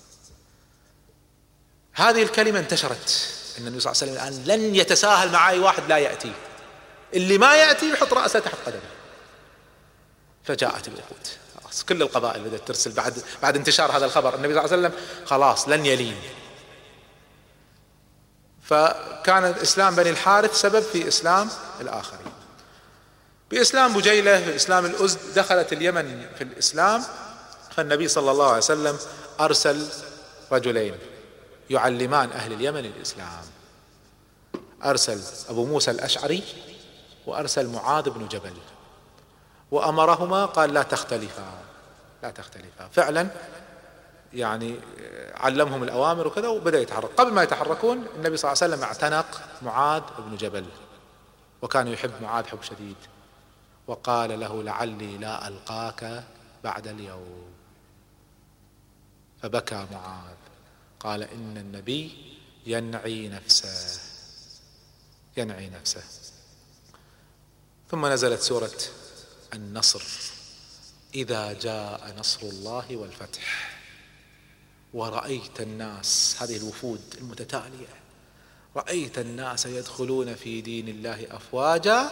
Speaker 2: هذه الكلمة انتشرت ان النبي صلى الله عليه وسلم الآن لن يتساهل مع أي واحد لا يأتي، اللي ما يأتي يحط رأسه تحت قدمه. فجاءت الوقود، خلاص كل القبائل بدأت ترسل بعد انتشار هذا الخبر النبي صلى الله عليه وسلم خلاص لن يلين. فكان إسلام بني الحارث سبب في إسلام الآخرين. بإسلام بجيلة، بإسلام الأزد، دخلت اليمن في الإسلام. فالنبي صلى الله عليه وسلم أرسل رجلين يعلمان أهل اليمن الإسلام. أرسل أبو موسى الأشعري وأرسل معاذ بن جبل، وأمرهما قال لا تختلفا لا تختلفا. فعلا يعني علمهم الأوامر وكذا، وبدأ يتحرك. قبل ما يتحركون النبي صلى الله عليه وسلم اعتنق معاذ بن جبل، وكان يحب معاذ حب شديد، وقال له لعلي لا ألقاك بعد اليوم. فبكى معاذ، قال إن النبي ينعي نفسه ينعي نفسه. ثم نزلت سورة النصر: إذا جاء نصر الله والفتح ورأيت الناس، هذه الوفود المتتالية، رأيت الناس يدخلون في دين الله أفواجا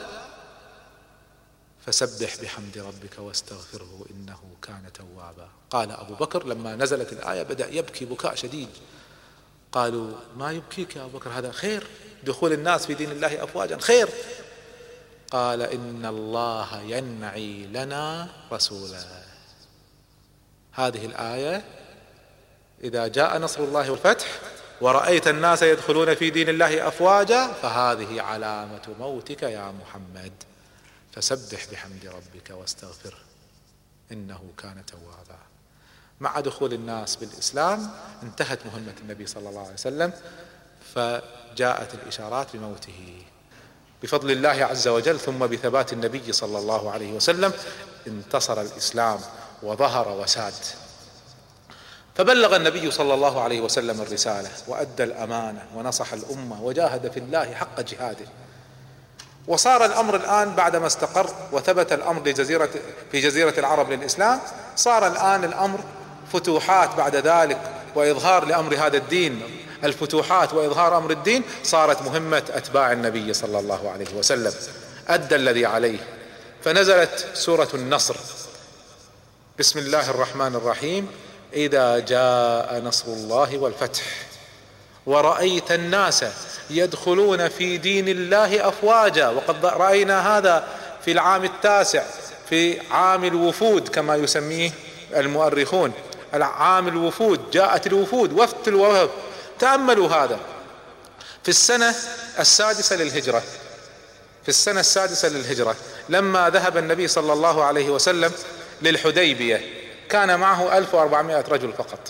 Speaker 2: فسبح بحمد ربك واستغفره إنه كان توابا. قال أبو بكر لما نزلت الآية بدأ يبكي بكاء شديد. قالوا ما يبكيك يا أبو بكر؟ هذا خير، دخول الناس في دين الله أفواجا خير. قال إن الله ينعي لنا رسولا. هذه الآية إذا جاء نصر الله والفتح ورأيت الناس يدخلون في دين الله أفواجا فهذه علامة موتك يا محمد، فسبح بحمد ربك واستغفره إنه كان توابا. مع دخول الناس بالإسلام انتهت مهمة النبي صلى الله عليه وسلم، فجاءت الإشارات بموته بفضل الله عز وجل. ثم بثبات النبي صلى الله عليه وسلم انتصر الإسلام وظهر وساد. فبلغ النبي صلى الله عليه وسلم الرسالة وأدى الأمانة ونصح الأمة وجاهد في الله حق جهاده. وصار الأمر الآن بعدما استقر وثبت الأمر في جزيرة العرب للإسلام، صار الآن الأمر فتوحات بعد ذلك وإظهار لأمر هذا الدين. الفتوحات وإظهار أمر الدين صارت مهمة أتباع النبي صلى الله عليه وسلم، أدى الذي عليه. فنزلت سورة النصر: بسم الله الرحمن الرحيم: إذا جاء نصر الله والفتح ورأيت الناس يدخلون في دين الله أفواجا. وقد رأينا هذا في العام التاسع، في عام الوفود كما يسميه المؤرخون، العام الوفود، جاءت الوفود وفد الوفد. تأملوا هذا في السنة السادسة للهجرة، في السنة السادسة للهجرة لما ذهب النبي صلى الله عليه وسلم للحديبية كان معه 1400 رجل فقط.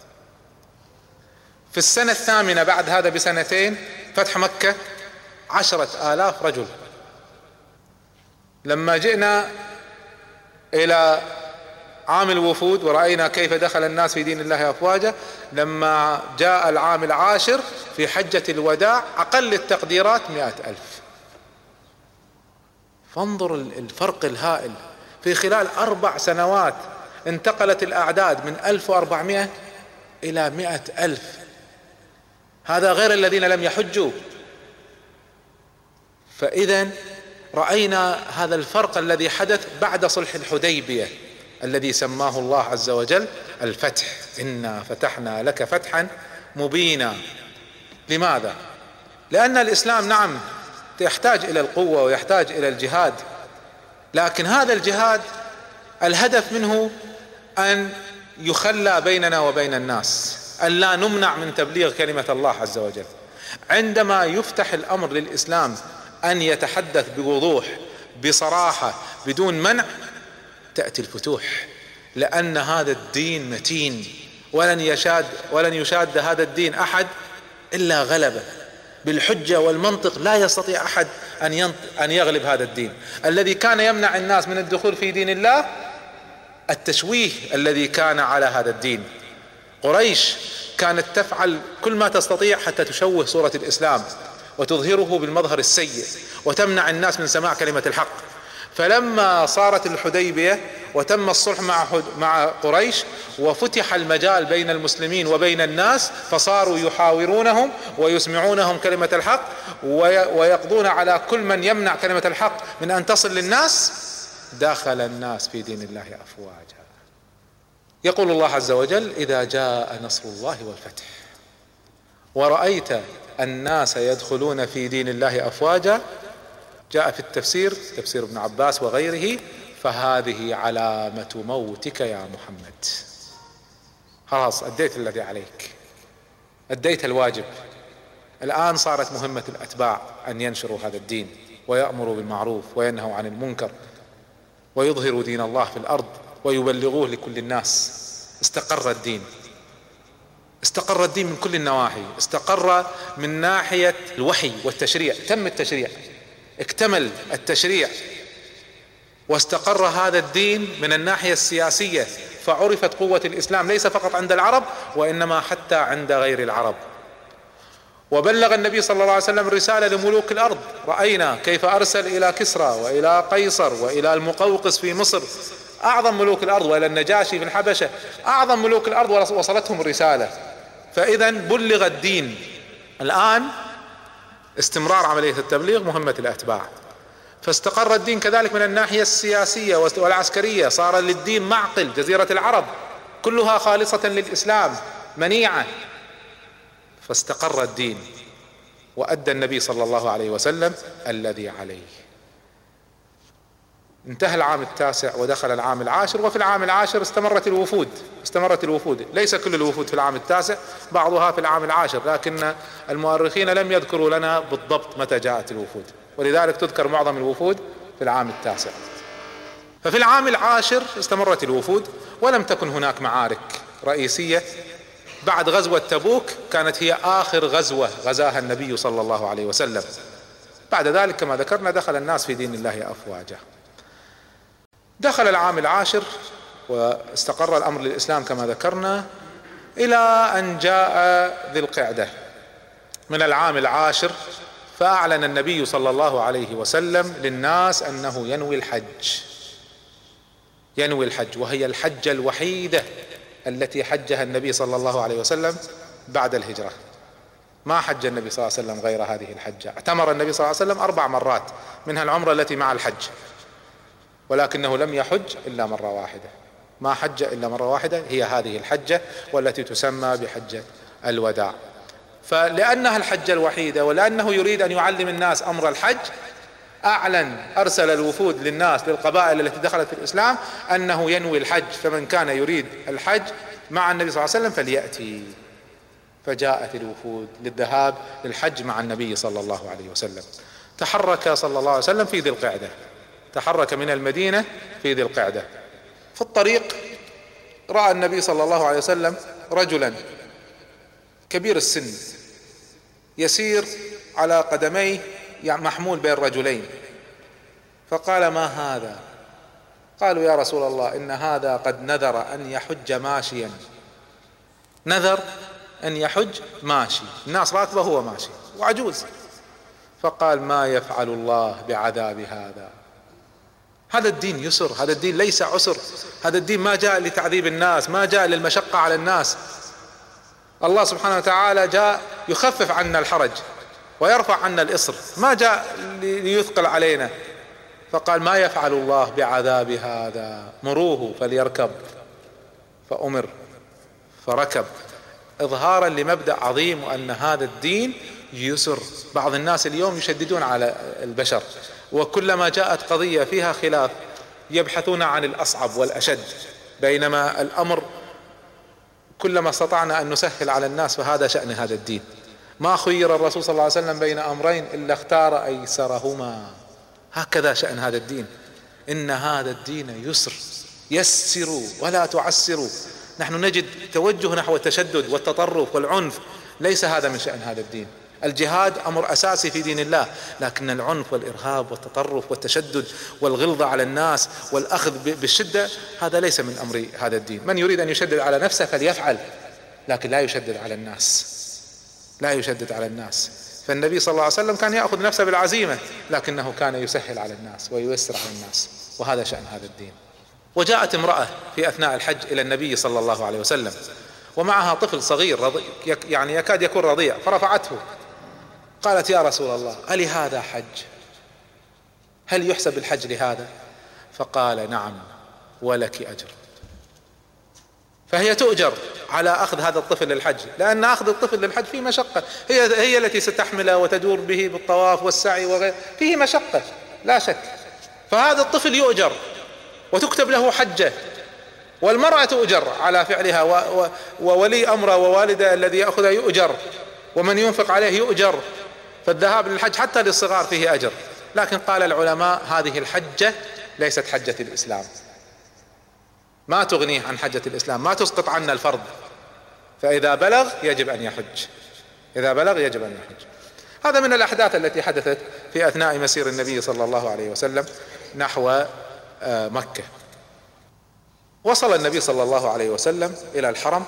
Speaker 2: في السنة الثامنة بعد هذا بسنتين فتح مكة 10,000 رجل. لما جئنا إلى عام الوفود ورأينا كيف دخل الناس في دين الله أفواجا، لما جاء العام العاشر في حجة الوداع أقل التقديرات 100,000. فانظر الفرق الهائل، في خلال 4 سنوات انتقلت الأعداد من 1400 إلى 100,000. هذا غير الذين لم يحجوا. فإذا رأينا هذا الفرق الذي حدث بعد صلح الحديبية الذي سماه الله عز وجل الفتح: إنا فتحنا لك فتحا مبينا. لماذا؟ لأن الإسلام نعم يحتاج إلى القوة ويحتاج إلى الجهاد، لكن هذا الجهاد الهدف منه أن يخلى بيننا وبين الناس، أن لا نمنع من تبليغ كلمة الله عز وجل. عندما يفتح الأمر للإسلام أن يتحدث بوضوح بصراحة بدون منع تأتي الفتوح، لأن هذا الدين متين ولن يشاد هذا الدين أحد إلا غلبه بالحجة والمنطق. لا يستطيع أحد أن يغلب هذا الدين. الذي كان يمنع الناس من الدخول في دين الله التشويه الذي كان على هذا الدين. قريش كانت تفعل كل ما تستطيع حتى تشوه صورة الإسلام وتظهره بالمظهر السيء وتمنع الناس من سماع كلمة الحق. فلما صارت الحديبية وتم الصلح مع قريش وفتح المجال بين المسلمين وبين الناس، فصاروا يحاورونهم ويسمعونهم كلمة الحق ويقضون على كل من يمنع كلمة الحق من أن تصل للناس. دخل الناس في دين الله أفواجا. يقول الله عز وجل: إذا جاء نصر الله والفتح ورأيت الناس يدخلون في دين الله أفواجا. جاء في التفسير، تفسير ابن عباس وغيره: فهذه علامة موتك يا محمد، خلاص أديت الذي عليك. أديت الواجب. الآن صارت مهمة الأتباع أن ينشروا هذا الدين ويأمروا بالمعروف وينهوا عن المنكر ويظهروا دين الله في الأرض ويبلغوه لكل الناس. استقر الدين، استقر الدين من كل النواحي. استقر من ناحية الوحي والتشريع، تم التشريع، اكتمل التشريع. واستقر هذا الدين من الناحية السياسية، فعرفت قوة الإسلام ليس فقط عند العرب وإنما حتى عند غير العرب. وبلغ النبي صلى الله عليه وسلم الرسالة لملوك الأرض. رأينا كيف أرسل إلى كسرى وإلى قيصر وإلى المقوقس في مصر، أعظم ملوك الأرض، وإلى النجاشي في الحبشة، أعظم ملوك الأرض، وصلتهم الرسالة. فإذا بلغ الدين. الآن استمرار عملية التبليغ مهمة الأتباع. فاستقر الدين كذلك من الناحية السياسية والعسكرية. صار للدين معقل، جزيرة العرب كلها خالصة للإسلام منيعة. فاستقر الدين وأدى النبي صلى الله عليه وسلم الذي عليه. انتهى العام التاسع ودخل العام العاشر، وفي العام العاشر استمرت الوفود. ليس كل الوفود في العام التاسع، بعضها في العام العاشر، لكن المؤرخين لم يذكروا لنا بالضبط متى جاءت الوفود، ولذلك تذكر معظم الوفود في العام التاسع. ففي العام العاشر استمرت الوفود، ولم تكن هناك معارك رئيسية. بعد غزوة تبوك كانت هي آخر غزوة غزاها النبي صلى الله عليه وسلم. بعد ذلك كما ذكرنا دخل الناس في دين الله أفواجا. دخل العام العاشر واستقر الأمر للإسلام كما ذكرنا، إلى أن جاء ذي القعدة من العام العاشر، فأعلن النبي صلى الله عليه وسلم للناس أنه ينوي الحج، وهي الحجة الوحيدة التي حجها النبي صلى الله عليه وسلم بعد الهجرة. ما حج النبي صلى الله عليه وسلم غير هذه الحجة. اعتمر النبي صلى الله عليه وسلم 4 مرات، منها العمرة التي مع الحج، ولكنه لم يحج إلا مرة واحدة. ما حج إلا مرة واحدة، هي هذه الحجة والتي تسمى بحجة الوداع. فلأنها الحجة الوحيدة ولأنه يريد أن يعلم الناس أمر الحج، أرسل الوفود للناس للقبائل التي دخلت في الإسلام أنه ينوي الحج، فمن كان يريد الحج مع النبي صلى الله عليه وسلم فليأتي. فجاءت الوفود للذهاب للحج مع النبي صلى الله عليه وسلم. تحرك صلى الله عليه وسلم في ذي القعدة، تحرك من المدينة في ذي القعدة. في الطريق رأى النبي صلى الله عليه وسلم رجلا كبير السن يسير على قدميه محمول بين رجلين، فقال: ما هذا؟ قالوا: يا رسول الله إن هذا قد نذر أن يحج ماشيا، نذر أن يحج ماشي، الناس راكبة هو ماشي وعجوز. فقال: ما يفعل الله بعذاب هذا؟ هذا الدين يسر، هذا الدين ليس عسر، هذا الدين ما جاء لتعذيب الناس، ما جاء للمشقة على الناس. الله سبحانه وتعالى جاء يخفف عنا الحرج ويرفع عنا الإصر، ما جاء ليثقل علينا. فقال: ما يفعل الله بعذاب هذا؟ مروه فليركب. فأمر فركب، إظهارا لمبدأ عظيم، وأن هذا الدين يسر. بعض الناس اليوم يشددون على البشر، وكلما جاءت قضية فيها خلاف يبحثون عن الأصعب والأشد، بينما الأمر كلما استطعنا أن نسهل على الناس فهذا شأن هذا الدين. ما خير الرسول صلى الله عليه وسلم بين أمرين إلا اختار أيسرهما. هكذا شأن هذا الدين، إن هذا الدين يسر، يسروا ولا تعسروا. نحن نجد توجه نحو التشدد والتطرف والعنف، ليس هذا من شأن هذا الدين. الجهاد أمر أساسي في دين الله، لكن العنف والإرهاب والتطرف والتشدد والغلظة على الناس والأخذ بالشدة هذا ليس من أمر هذا الدين. من يريد أن يشدد على نفسه فليفعل، لكن لا يشدد على الناس، لا يشدد على الناس. فالنبي صلى الله عليه وسلم كان يأخذ نفسه بالعزيمة، لكنه كان يسهل على الناس وييسر على الناس، وهذا شأن هذا الدين. وجاءت امرأة في أثناء الحج إلى النبي صلى الله عليه وسلم ومعها طفل صغير يعني يكاد يكون رضيع، فرفعته قالت: يا رسول الله هل هذا حج؟ هل يحسب الحج لهذا؟ فقال: نعم ولك أجر. فهي تؤجر على أخذ هذا الطفل للحج، لأن أخذ الطفل للحج فيه مشقة، هي التي ستحمله وتدور به بالطواف والسعي وغيره، فيه مشقة لا شك. فهذا الطفل يؤجر وتكتب له حجة، والمرأة تؤجر على فعلها، وولي أمره ووالده الذي يأخذها يؤجر، ومن ينفق عليه يؤجر، فالذهاب للحج حتى للصغار فيه أجر. لكن قال العلماء هذه الحجة ليست حجة الإسلام، ما تغنيه عن حجة الإسلام، ما تسقط عنا الفرض، فإذا بلغ يجب أن يحج، إذا بلغ يجب أن يحج. هذا من الأحداث التي حدثت في أثناء مسير النبي صلى الله عليه وسلم نحو مكة. وصل النبي صلى الله عليه وسلم إلى الحرم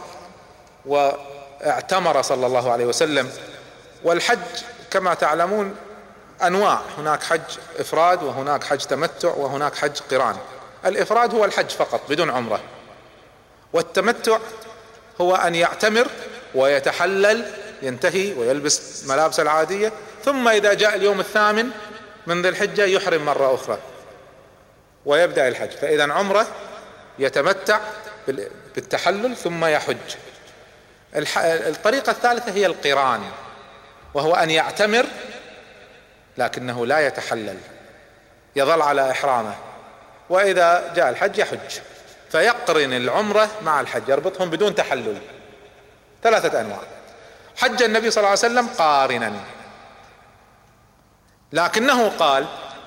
Speaker 2: واعتمر صلى الله عليه وسلم. والحج كما تعلمون أنواع، هناك حج إفراد، وهناك حج تمتع، وهناك حج قران. الإفراد هو الحج فقط بدون عمرة، والتمتع هو أن يعتمر ويتحلل، ينتهي ويلبس ملابس العادية، ثم إذا جاء اليوم الثامن من ذي الحجة يحرم مرة أخرى ويبدأ الحج. فإذا عمرة، يتمتع بالتحلل ثم يحج. الطريقة الثالثة هي القران، وهو أن يعتمر لكنه لا يتحلل، يظل على إحرامه، وإذا جاء الحج يحج، فيقرن العمرة مع الحج، يربطهم بدون تحلل. ثلاثة أنواع. حج النبي صلى الله عليه وسلم قارنا، لكنه قال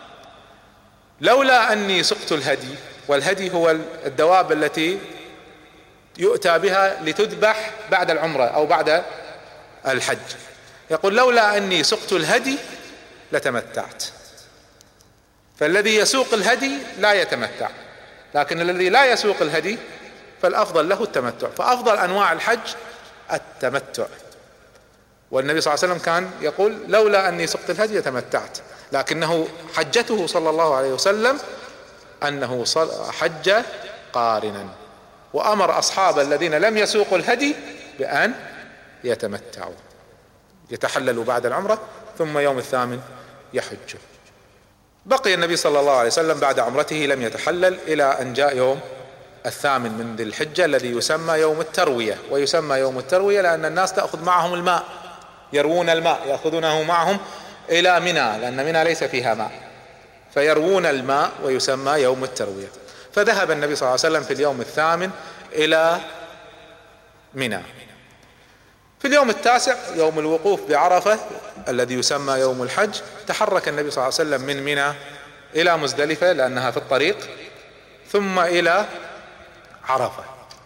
Speaker 2: لولا أني سقت الهدي، والهدي هو الدواب التي يؤتى بها لتذبح بعد العمرة أو بعد الحج، يقول لولا أني سقت الهدي لتمتعت. فالذي يسوق الهدي لا يتمتع، لكن الذي لا يسوق الهدي فالأفضل له التمتع. فأفضل أنواع الحج التمتع. والنبي صلى الله عليه وسلم كان يقول لولا أني سقت الهدي لتمتعت، لكنه حجته صلى الله عليه وسلم أنه حج قارنا، وأمر أصحاب الذين لم يسوقوا الهدي بأن يتمتعوا، يتحللوا بعد العمرة ثم يوم الثامن يحج. بقي النبي صلى الله عليه وسلم بعد عمرته لم يتحلل إلى أن جاء يوم الثامن من ذي الحجة الذي يسمى يوم التروية. ويسمى يوم التروية لأن الناس تأخذ معهم الماء، يروون الماء، يأخذونه معهم إلى منى، لأن منى ليس فيها ماء، فيروون الماء ويسمى يوم التروية. فذهب النبي صلى الله عليه وسلم في اليوم الثامن إلى منى. في اليوم التاسع يوم الوقوف بعرفة الذي يسمى يوم الحج، تحرك النبي صلى الله عليه وسلم من منى إلى مزدلفة لأنها في الطريق، ثم إلى عرفة.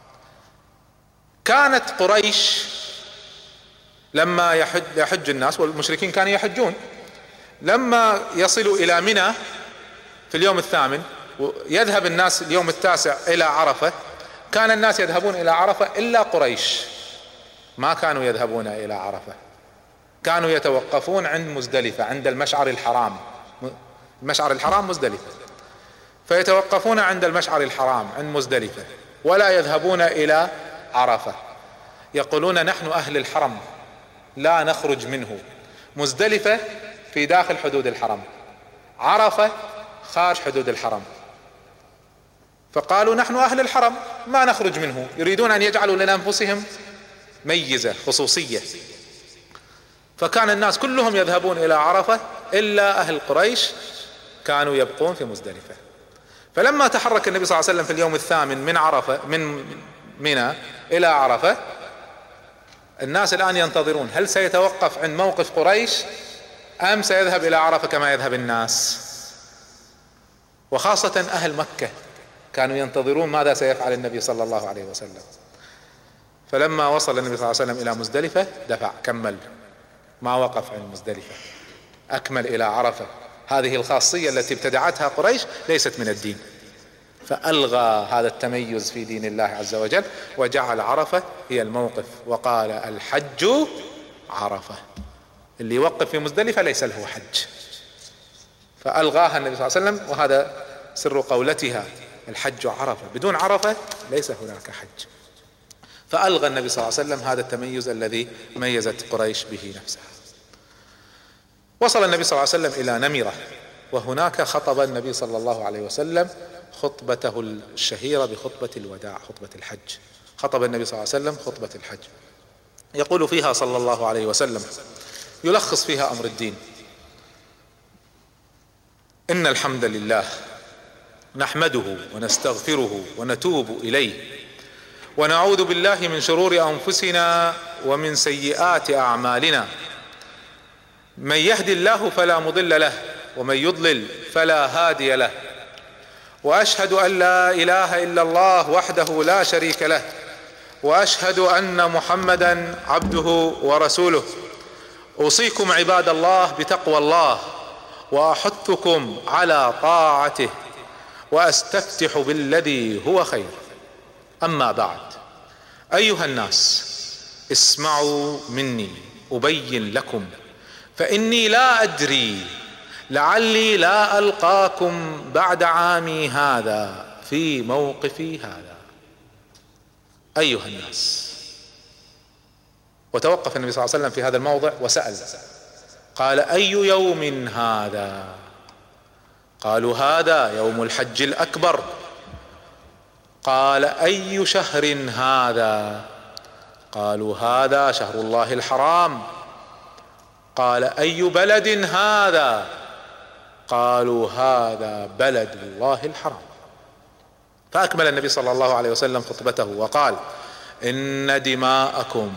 Speaker 2: كانت قريش لما يحج الناس، والمشركين كانوا يحجون، لما يصلوا إلى منى في اليوم الثامن يذهب الناس اليوم التاسع إلى عرفة، كان الناس يذهبون إلى عرفة إلا قريش، ما كانوا يذهبون إلى عرفة، كانوا يتوقفون عند مزدلفة، عند المشعر الحرام. المشعر الحرام مزدلفة، فيتوقفون عند المشعر الحرام عند مزدلفة، ولا يذهبون إلى عرفة. يقولون نحن أهل الحرم لا نخرج منه. مزدلفة في داخل حدود الحرم، عرفة خارج حدود الحرم، فقالوا نحن أهل الحرم ما نخرج منه، يريدون أن يجعلوا لأنفسهم ميزة خصوصية. فكان الناس كلهم يذهبون إلى عرفة إلا أهل قريش كانوا يبقون في مزدلفة. فلما تحرك النبي صلى الله عليه وسلم في اليوم الثامن من عرفة، من منى إلى عرفة، الناس الآن ينتظرون هل سيتوقف عند موقف قريش أم سيذهب إلى عرفة كما يذهب الناس، وخاصة أهل مكة كانوا ينتظرون ماذا سيفعل النبي صلى الله عليه وسلم. فلما وصل النبي صلى الله عليه وسلم إلى مزدلفة دفع، كمل، ما وقف عند مزدلفة، أكمل إلى عرفة. هذه الخاصية التي ابتدعتها قريش ليست من الدين، فألغى هذا التميز في دين الله عز وجل وجعل عرفة هي الموقف، وقال الحج عرفة، اللي يوقف في مزدلفة ليس له حج، فألغاها النبي صلى الله عليه وسلم. وهذا سر قولتها الحج عرفة، بدون عرفة ليس هناك حج. فألغى النبي صلى الله عليه وسلم هذا التميز الذي ميزت قريش به نفسها. وصل النبي صلى الله عليه وسلم إلى نمرة، وهناك خطب النبي صلى الله عليه وسلم خطبته الشهيرة بخطبة الوداع، خطبة الحج. خطب النبي صلى الله عليه وسلم خطبة الحج، يقول فيها صلى الله عليه وسلم، يلخص فيها أمر الدين: إن الحمد لله نحمده ونستغفره ونتوب إليه، ونعوذ بالله من شرور أنفسنا ومن سيئات أعمالنا. من يهد الله فلا مضل له، ومن يضلل فلا هادي له. وأشهد أن لا إله إلا الله وحده لا شريك له، وأشهد أن محمدا عبده ورسوله. أوصيكم عباد الله بتقوى الله، وأحثكم على طاعته، وأستفتح بالذي هو خير. أما بعد، أيها الناس، اسمعوا مني أبين لكم، فإني لا أدري لعلي لا ألقاكم بعد عامي هذا في موقفي هذا. أيها الناس. وتوقف النبي صلى الله عليه وسلم في هذا الموضع وسأل، قال: أي يوم هذا؟ قالوا: هذا يوم الحج الأكبر. قال: أي شهر هذا؟ قالوا: هذا شهر الله الحرام. قال: أي بلد هذا؟ قالوا: هذا بلد الله الحرام. فأكمل النبي صلى الله عليه وسلم خطبته وقال: إن دماءكم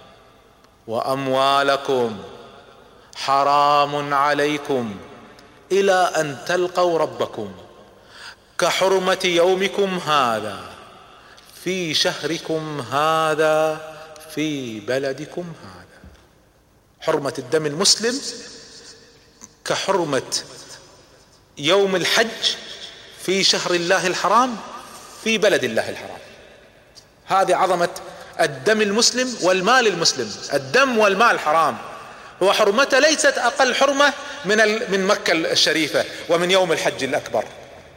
Speaker 2: وأموالكم حرام عليكم إلى أن تلقوا ربكم، كحرمة يومكم هذا في شهركم هذا في بلدكم هذا. حرمة الدم المسلم كحرمة يوم الحج في شهر الله الحرام في بلد الله الحرام. هذه عظمة الدم المسلم والمال المسلم. الدم والمال حرام، وحرمته ليست أقل حرمة من مكة الشريفة ومن يوم الحج الأكبر.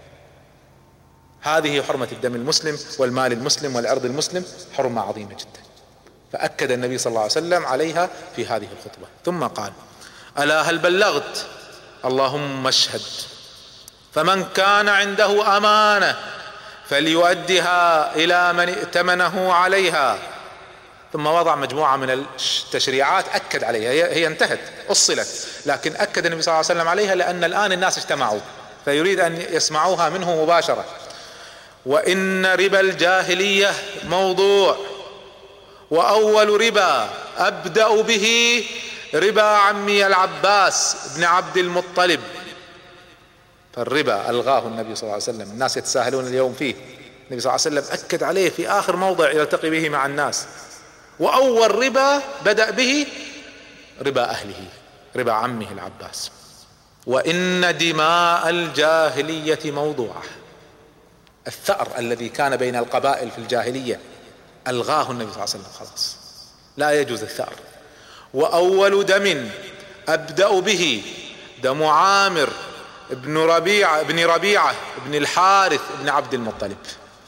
Speaker 2: هذه حرمة الدم المسلم والمال المسلم والعرض المسلم، حرمة عظيمة جدا. فأكد النبي صلى الله عليه وسلم عليها في هذه الخطبة، ثم قال: ألا هل بلغت؟ اللهم اشهد. فمن كان عنده أمانة فليؤدها إلى من ائتمنه عليها. ثم وضع مجموعة من التشريعات أكد عليها. هي انتهت، أصلت، لكن أكد النبي صلى الله عليه وسلم عليها لأن الآن الناس اجتمعوا فيريد أن يسمعوها منه مباشرة. وإن ربا الجاهلية موضوع، وأول ربا أبدأ به ربا عمي العباس بن عبد المطلب. فالربا ألغاه النبي صلى الله عليه وسلم، الناس يتساهلون اليوم فيه. النبي صلى الله عليه وسلم أكد عليه في آخر موضع يلتقي به مع الناس. وأول ربا بدأ به ربا أهله، ربا عمه العباس. وإن دماء الجاهلية موضوعة. الثأر الذي كان بين القبائل في الجاهلية ألغاه النبي صلى الله عليه وسلم، خلاص لا يجوز الثأر. وأول دم أبدأ به دم عامر بن ربيعة بن الحارث بن عبد المطلب.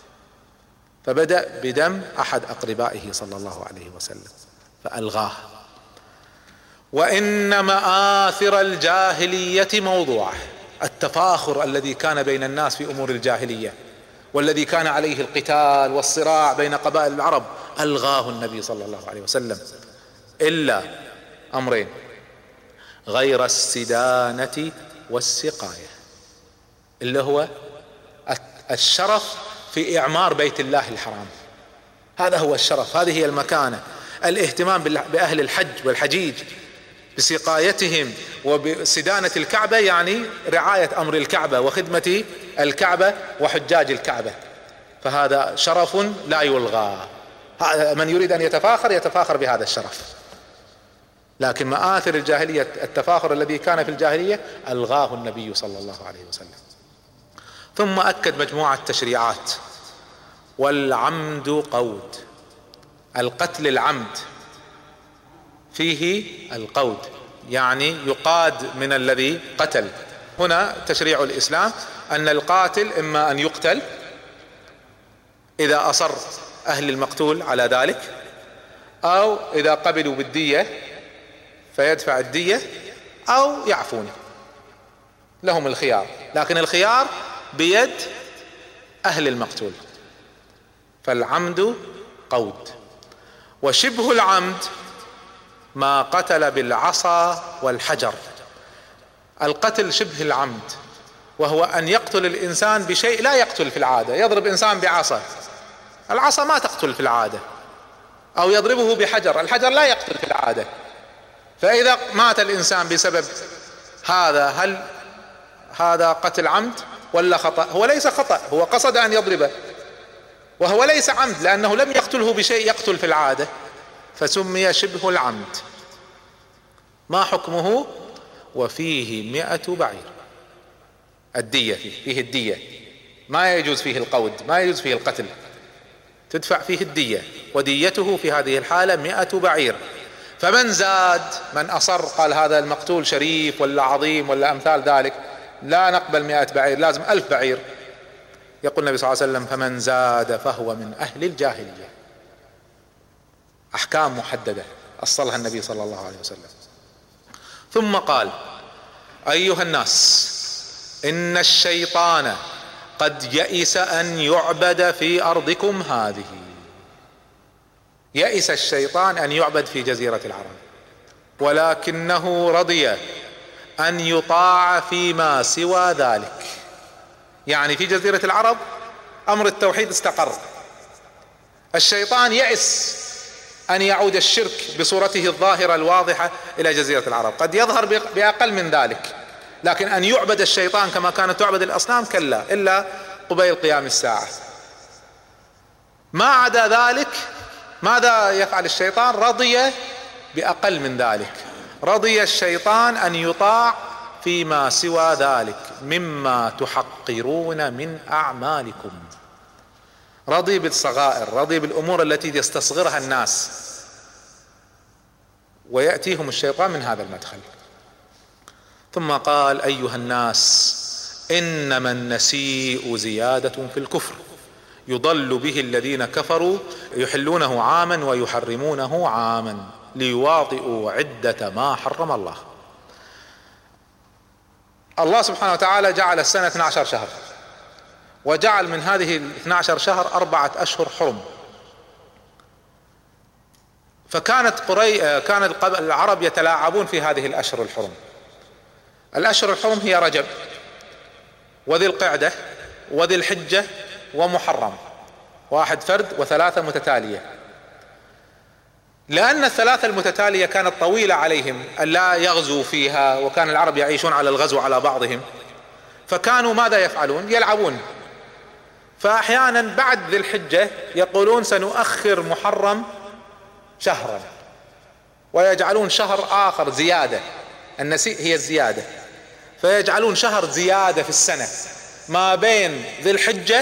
Speaker 2: فبدأ بدم أحد أقربائه صلى الله عليه وسلم فألغاه. وإن مآثر الجاهلية موضوعة. التفاخر الذي كان بين الناس في أمور الجاهلية والذي كان عليه القتال والصراع بين قبائل العرب ألغاه النبي صلى الله عليه وسلم، إلا أمرين: غير السدانة والسقاية، اللي هو الشرف في إعمار بيت الله الحرام. هذا هو الشرف، هذه هي المكانة. الاهتمام بأهل الحج والحجيج بسقايتهم وبسدانة الكعبة، يعني رعاية أمر الكعبة وخدمة الكعبة وحجاج الكعبة. فهذا شرف لا يلغى. من يريد أن يتفاخر بهذا الشرف. لكن مآثر الجاهلية، التفاخر الذي كان في الجاهلية، ألغاه النبي صلى الله عليه وسلم. ثم أكد مجموعة تشريعات. والعمد قود. القتل العمد فيه القود، يعني يقاد من الذي قتل. هنا تشريع الإسلام أن القاتل إما أن يقتل إذا أصر أهل المقتول على ذلك، أو إذا قبلوا بالدية فيدفع الدية، أو يعفون. لهم الخيار، لكن الخيار بيد أهل المقتول. فالعمد قود. وشبه العمد ما قتل بالعصا والحجر. القتل شبه العمد وهو أن يقتل الإنسان بشيء لا يقتل في العادة. يضرب إنسان بعصا، العصا ما تقتل في العادة، أو يضربه بحجر، الحجر لا يقتل في العادة. فإذا مات الإنسان بسبب هذا، هل هذا قتل عمد ولا خطأ؟ هو ليس خطأ، هو قصد أن يضربه، وهو ليس عمد لأنه لم يقتله بشيء يقتل في العادة، فسمي شبه العمد. ما حكمه؟ وفيه 100 بعير، الدية فيه الدية، ما يجوز فيه القود، ما يجوز فيه القتل، تدفع فيه الدية، وديته في هذه الحالة 100 بعير. فمن زاد، من أصر قال هذا المقتول شريف ولا عظيم ولا أمثال ذلك، لا نقبل 100 بعير، لازم 1000 بعير. يقول النبي صلى الله عليه وسلم: فمن زاد فهو من أهل الجاهلية. أحكام محددة أصلها النبي صلى الله عليه وسلم. ثم قال: أيها الناس، إن الشيطان قد يئس أن يعبد في أرضكم هذه. يئس الشيطان أن يعبد في جزيرة العرب، ولكنه رضي أن يطاع فيما سوى ذلك. يعني في جزيرة العرب أمر التوحيد استقر. الشيطان يئس أن يعود الشرك بصورته الظاهرة الواضحة إلى جزيرة العرب، قد يظهر بأقل من ذلك، لكن أن يعبد الشيطان كما كانت تعبد الأصنام كلا، إلا قبيل قيام الساعة. ما عدا ذلك ماذا يفعل الشيطان؟ رضي بأقل من ذلك. رضي الشيطان أن يطاع فيما سوى ذلك مما تحقرون من أعمالكم. رضي بالصغائر، رضي بالأمور التي يستصغرها الناس، ويأتيهم الشيطان من هذا المدخل. ثم قال: أيها الناس، إنما النسيء زيادة في الكفر يضل به الذين كفروا يحلونه عاما ويحرمونه عاما ليواطئوا عدة ما حرم الله. الله سبحانه وتعالى جعل السنة 12 شهر، وجعل من هذه 12 شهر 4 أشهر حرم. كان العرب يتلاعبون في هذه الأشهر الحرم. الأشهر الحرم هي رجب وذي القعدة وذي الحجة ومحرم، 1 فرد و3 متتالية. لأن ال3 المتتالية كانت طويلة عليهم أن لا يغزوا فيها، وكان العرب يعيشون على الغزو على بعضهم، فكانوا ماذا يفعلون؟ يلعبون. فأحيانا بعد ذي الحجة يقولون سنؤخر محرم شهرا، ويجعلون شهر آخر زيادة. النسيء هي الزيادة، فيجعلون شهر زيادة في السنة ما بين ذي الحجة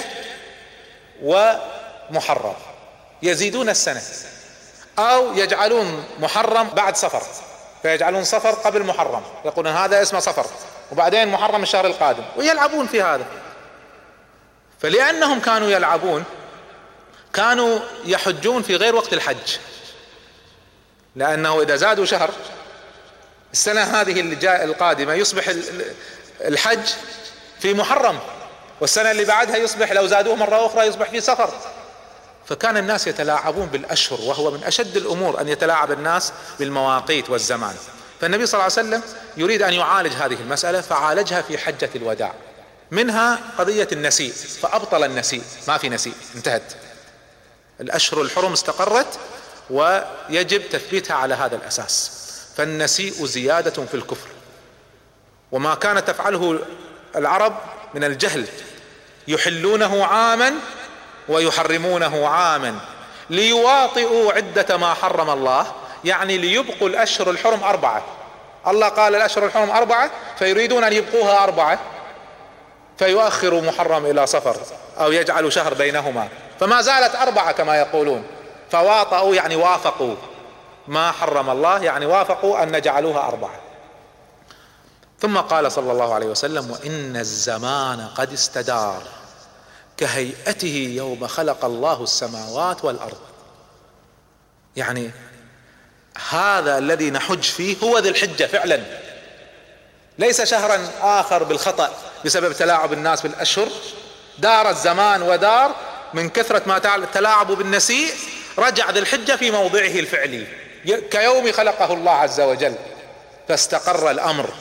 Speaker 2: ومحرم، يزيدون السنة. أو يجعلون محرم بعد صفر، فيجعلون صفر قبل محرم، يقولون هذا اسمه صفر، وبعدين محرم الشهر القادم، ويلعبون في هذا. فلأنهم كانوا يلعبون كانوا يحجون في غير وقت الحج، لأنه إذا زادوا شهر السنة هذه القادمة يصبح الحج في محرم، والسنة اللي بعدها يصبح لو زادوه مرة أخرى يصبح في صفر. فكان الناس يتلاعبون بالأشهر، وهو من أشد الأمور أن يتلاعب الناس بالمواقيت والزمان. فالنبي صلى الله عليه وسلم يريد أن يعالج هذه المسألة، فعالجها في حجة الوداع. منها قضية النسيء، فأبطل النسيء، ما في نسيء، انتهت. الأشهر الحرم استقرت، ويجب تثبيتها على هذا الأساس. فالنسيء زيادة في الكفر، وما كان تفعله العرب من الجهل، يحلونه عاما ويحرمونه عاما ليواطئوا عدة ما حرم الله، يعني ليبقوا الأشهر الحرم 4. الله قال الأشهر الحرم 4، فيريدون أن يبقوها 4، فيؤخروا محرم إلى صفر أو يجعلوا شهر بينهما، فما زالت 4 كما يقولون. فواطئوا يعني وافقوا ما حرم الله، يعني وافقوا أن نجعلوها 4. ثم قال صلى الله عليه وسلم: وإن الزمان قد استدار كهيئته يوم خلق الله السماوات والأرض. يعني هذا الذي نحج فيه هو ذي الحجة فعلا، ليس شهرا آخر بالخطأ بسبب تلاعب الناس بالأشهر. دار الزمان ودار من كثرة ما تلاعبوا بالنسيء، رجع ذي الحجة في موضعه الفعلي كيوم خلقه الله عز وجل، فاستقر الأمر.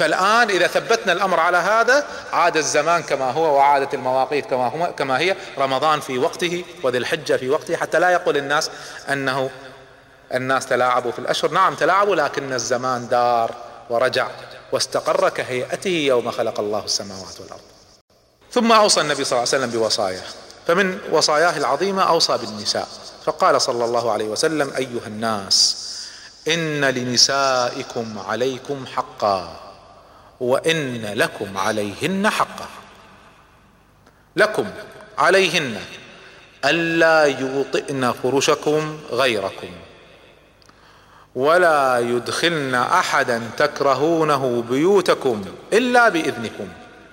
Speaker 2: فالآن إذا ثبتنا الأمر على هذا عاد الزمان كما هو، وعادت المواقيت كما هي، رمضان في وقته وذي الحجة في وقته، حتى لا يقول الناس أنه الناس تلاعبوا في الأشهر. نعم تلاعبوا، لكن الزمان دار ورجع واستقر كهيئته يوم خلق الله السماوات والأرض. ثم أوصى النبي صلى الله عليه وسلم بوصاياه، فمن وصاياه العظيمة أوصى بالنساء، فقال صلى الله عليه وسلم: أيها الناس، إن لنسائكم عليكم حقا، وإن لكم عليهن حقا. لكم عليهن ألا يوطئن فرشكم غيركم، ولا يدخلن أحدا تكرهونه بيوتكم إلا بإذنكم،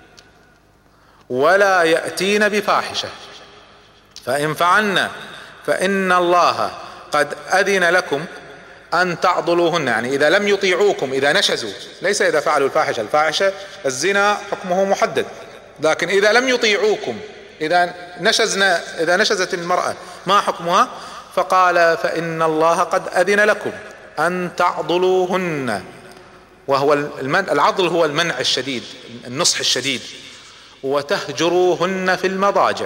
Speaker 2: ولا يأتين بفاحشة، فإن فعلن فإن الله قد أذن لكم أن تعضلوهن. يعني إذا لم يطيعوكم، إذا نشزوا، ليس إذا فعلوا الفاحشة، الفاحشة الزنا حكمه محدد، لكن إذا لم يطيعوكم، إذا نشزت المرأة ما حكمها؟ فقال: فإن الله قد أذن لكم أن تعضلوهن، وهو العضل هو المنع الشديد، النصح الشديد، وتهجروهن في المضاجع،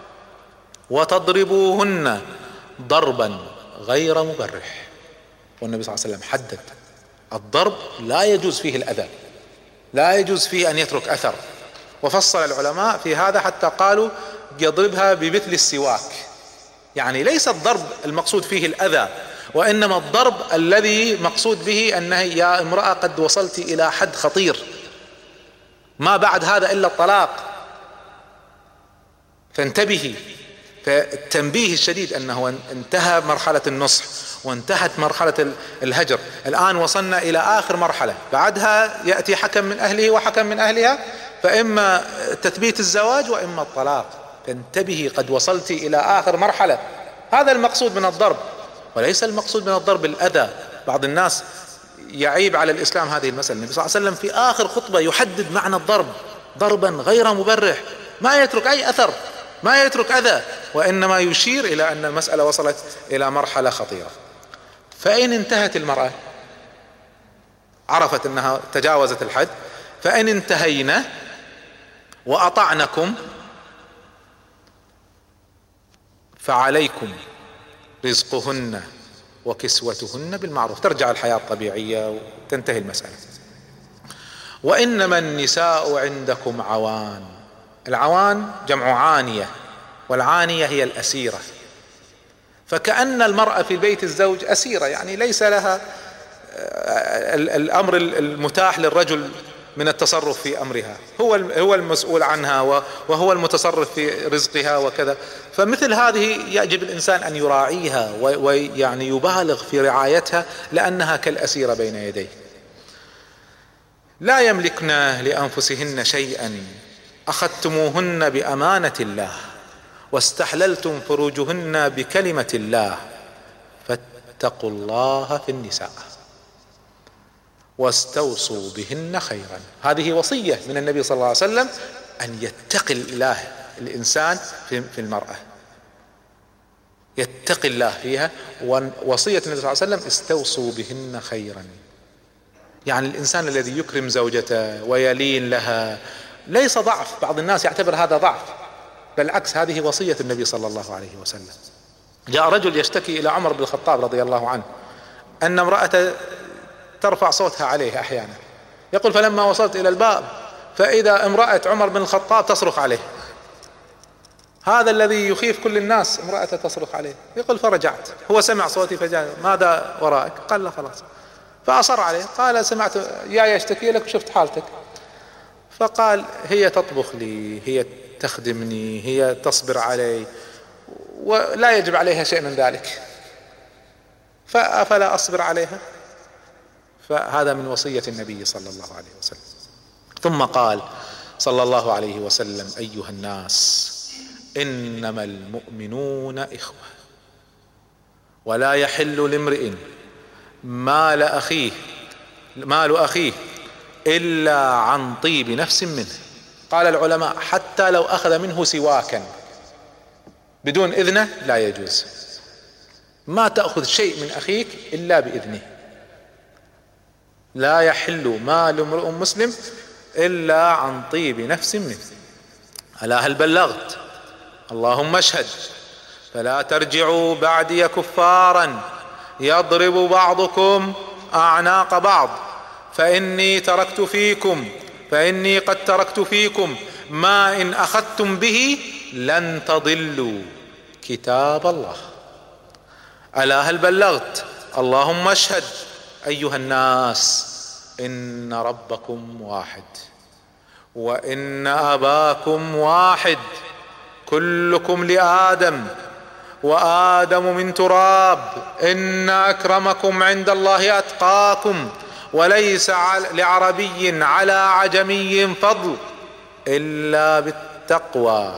Speaker 2: وتضربوهن ضربا غير مبرح. والنبي صلى الله عليه وسلم حدد الضرب لا يجوز فيه الأذى، لا يجوز فيه أن يترك أثر، وفصل العلماء في هذا حتى قالوا يضربها بمثل السواك. يعني ليس الضرب المقصود فيه الأذى، وإنما الضرب الذي مقصود به أنه يا امرأة قد وصلت إلى حد خطير، ما بعد هذا إلا الطلاق، فانتبهي. فالتنبيه الشديد أنه انتهى مرحلة النصح وانتهت مرحلة الهجر، الآن وصلنا إلى آخر مرحلة، بعدها يأتي حكم من أهله وحكم من أهلها، فإما تثبيت الزواج وإما الطلاق. فانتبهي، قد وصلت إلى آخر مرحلة. هذا المقصود من الضرب، وليس المقصود من الضرب الأذى. بعض الناس يعيب على الإسلام هذه المسألة. النبي صلى الله عليه وسلم في آخر خطبة يحدد معنى الضرب ضربا غير مبرح، ما يترك أي أثر، ما يترك أذى، وإنما يشير إلى أن المسألة وصلت إلى مرحلة خطيرة. فإن انتهت المرأة، عرفت أنها تجاوزت الحد، فإن انتهينا وأطعنكم فعليكم رزقهن وكسوتهن بالمعروف، ترجع الحياة الطبيعية وتنتهي المسألة. وإنما النساء عندكم عوان. العوان جمع عانية، والعانية هي الأسيرة، فكأن المرأة في بيت الزوج أسيرة، يعني ليس لها الأمر المتاح للرجل من التصرف في أمرها، هو المسؤول عنها وهو المتصرف في رزقها وكذا. فمثل هذه يجب الإنسان أن يراعيها ويعني يبالغ في رعايتها، لأنها كالأسيرة بين يديه. لا يملكن لأنفسهن شيئا أخذتموهن بأمانة الله واستحللتم فروجهن بكلمة الله فاتقوا الله في النساء واستوصوا بهن خيرا. هذه وصية من النبي صلى الله عليه وسلم أن يتقي الله الإنسان في المرأة، يتقي الله فيها. ووصية النبي صلى الله عليه وسلم استوصوا بهن خيرا، يعني الإنسان الذي يكرم زوجته ويلين لها ليس ضعف. بعض الناس يعتبر هذا ضعف، بالعكس هذه وصية النبي صلى الله عليه وسلم. جاء رجل يشتكي إلى عمر بن الخطاب رضي الله عنه أن امرأة ترفع صوتها عليه أحيانا، يقول: فلما وصلت إلى الباب فإذا امرأة عمر بن الخطاب تصرخ عليه، هذا الذي يخيف كل الناس، امرأة تصرخ عليه. يقول: فرجعت، هو سمع صوتي فجاء: ماذا وراءك؟ قال: لا خلاص. فأصر عليه، قال: سمعت يا يشتكي لك وشفت حالتك. فقال: هي تطبخ لي، هي تخدمني، هي تصبر علي، ولا يجب عليها شيء من ذلك، فأفلا أصبر عليها؟ فهذا من وصية النبي صلى الله عليه وسلم. ثم قال صلى الله عليه وسلم: أيها الناس، إنما المؤمنون إخوة، ولا يحل لامرئ مال أخيه إلا عن طيب نفس منه. قال العلماء: حتى لو أخذ منه سواكا بدون إذنه لا يجوز، ما تأخذ شيء من أخيك إلا بإذنه. لا يحل مال امرئ مسلم إلا عن طيب نفس منه. ألا هل بلغت؟ اللهم اشهد. فلا ترجعوا بعدي كفارا يضرب بعضكم أعناق بعض فإني قد تركت فيكم ما إن أخذتم به لن تضلوا كتاب الله. ألا هل بلغت؟ اللهم اشهد. أيها الناس، إن ربكم واحد وإن أباكم واحد، كلكم لآدم وآدم من تراب، إن أكرمكم عند الله أتقاكم، وليس لعربي على عجمي فضل إلا بالتقوى.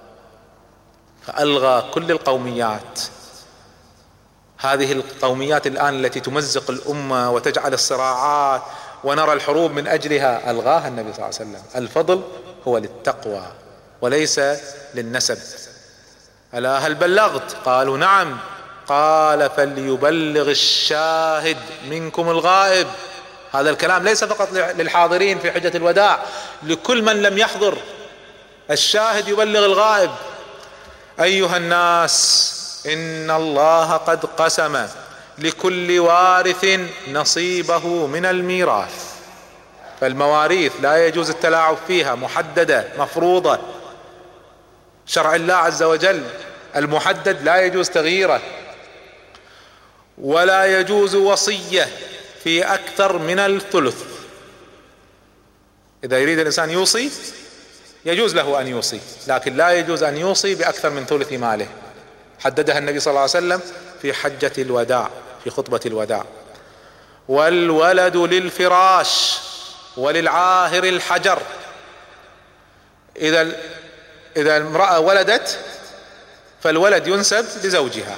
Speaker 2: فألغى كل القوميات، هذه القوميات الآن التي تمزق الأمة وتجعل الصراعات ونرى الحروب من أجلها، ألغاها النبي صلى الله عليه وسلم. الفضل هو للتقوى وليس للنسب. ألا هل بلغت؟ قالوا نعم. قال فليبلغ الشاهد منكم الغائب. هذا الكلام ليس فقط للحاضرين في حجة الوداع، لكل من لم يحضر. الشاهد يبلغ الغائب. أيها الناس، إن الله قد قسم لكل وارث نصيبه من الميراث. فالمواريث لا يجوز التلاعب فيها، محددة مفروضة، شرع الله عز وجل المحدد لا يجوز تغييره. ولا يجوز وصية في أكثر من الثلث. إذا يريد الإنسان يوصي يجوز له أن يوصي، لكن لا يجوز أن يوصي بأكثر من ثلث ماله، حددها النبي صلى الله عليه وسلم في حجة الوداع، في خطبة الوداع. والولد للفراش وللعاهر الحجر. إذا امرأة ولدت فالولد ينسب لزوجها،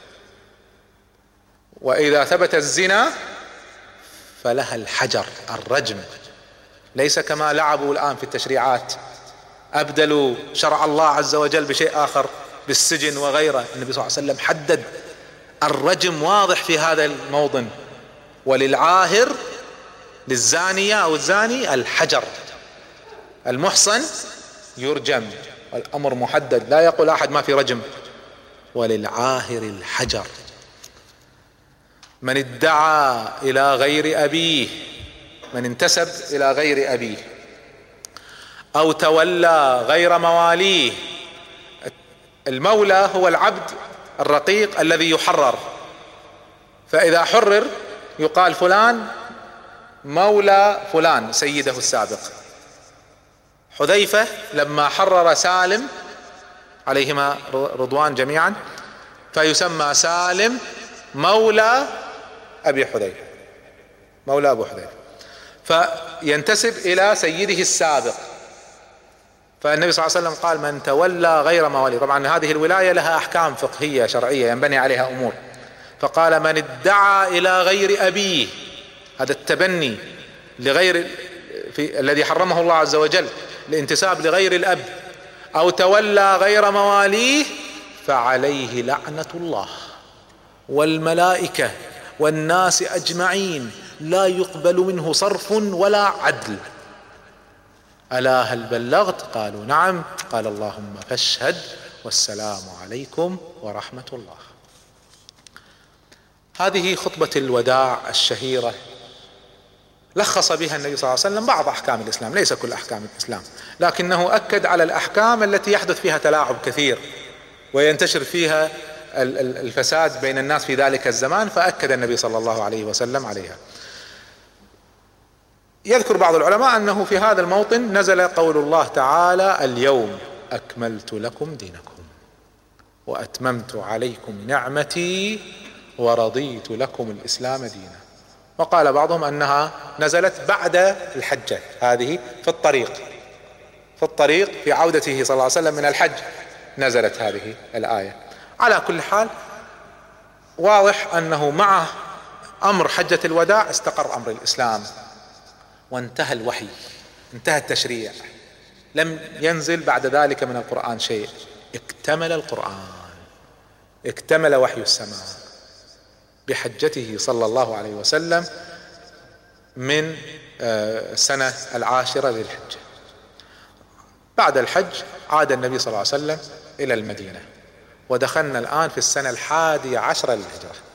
Speaker 2: وإذا ثبت الزنا فلها الحجر، الرجم. ليس كما لعبوا الآن في التشريعات، أبدلوا شرع الله عز وجل بشيء آخر، بالسجن وغيره. النبي صلى الله عليه وسلم حدد الرجم واضح في هذا الموطن. وللعاهر، للزانية أو الزاني، الحجر. المحصن يرجم، الأمر محدد، لا يقول أحد ما في رجم. وللعاهر الحجر. من ادعى إلى غير أبيه، من انتسب إلى غير أبيه أو تولى غير مواليه. المولى هو العبد الرقيق الذي يحرر، فإذا حرر يقال فلان مولى فلان سيده السابق. حذيفة لما حرر سالم عليهما رضوان جميعا فيسمى سالم مولى أبي حذيفة، مولى أبو حذيفة، فينتسب إلى سيده السابق. فالنبي صلى الله عليه وسلم قال من تولى غير مواليه. طبعا هذه الولاية لها أحكام فقهية شرعية ينبني عليها أمور. فقال من ادعى إلى غير أبيه، هذا التبني لغير الذي حرمه الله عز وجل، الانتساب لغير الأب، أو تولى غير مواليه، فعليه لعنة الله والملائكة والناس أجمعين، لا يقبل منه صرف ولا عدل. ألا هل بلغت؟ قالوا نعم. قال اللهم فاشهد والسلام عليكم ورحمة الله. هذه خطبة الوداع الشهيرة لخص بها النبي صلى الله عليه وسلم بعض أحكام الإسلام، ليس كل أحكام الإسلام، لكنه أكد على الأحكام التي يحدث فيها تلاعب كثير وينتشر فيها الفساد بين الناس في ذلك الزمان، فأكد النبي صلى الله عليه وسلم عليها. يذكر بعض العلماء أنه في هذا الموطن نزل قول الله تعالى اليوم أكملت لكم دينكم وأتممت عليكم نعمتي ورضيت لكم الإسلام دينا. وقال بعضهم أنها نزلت بعد الحجة، هذه في الطريق في عودته صلى الله عليه وسلم من الحج نزلت هذه الآية. على كل حال واضح أنه مع أمر حجة الوداع استقر أمر الإسلام وانتهى الوحي، انتهى التشريع، لم ينزل بعد ذلك من القرآن شيء. اكتمل القرآن، اكتمل وحي السماء بحجته صلى الله عليه وسلم من السنة 10 للحجة. بعد الحج عاد النبي صلى الله عليه وسلم إلى المدينة، ودخلنا الآن في السنة 11 للهجرة.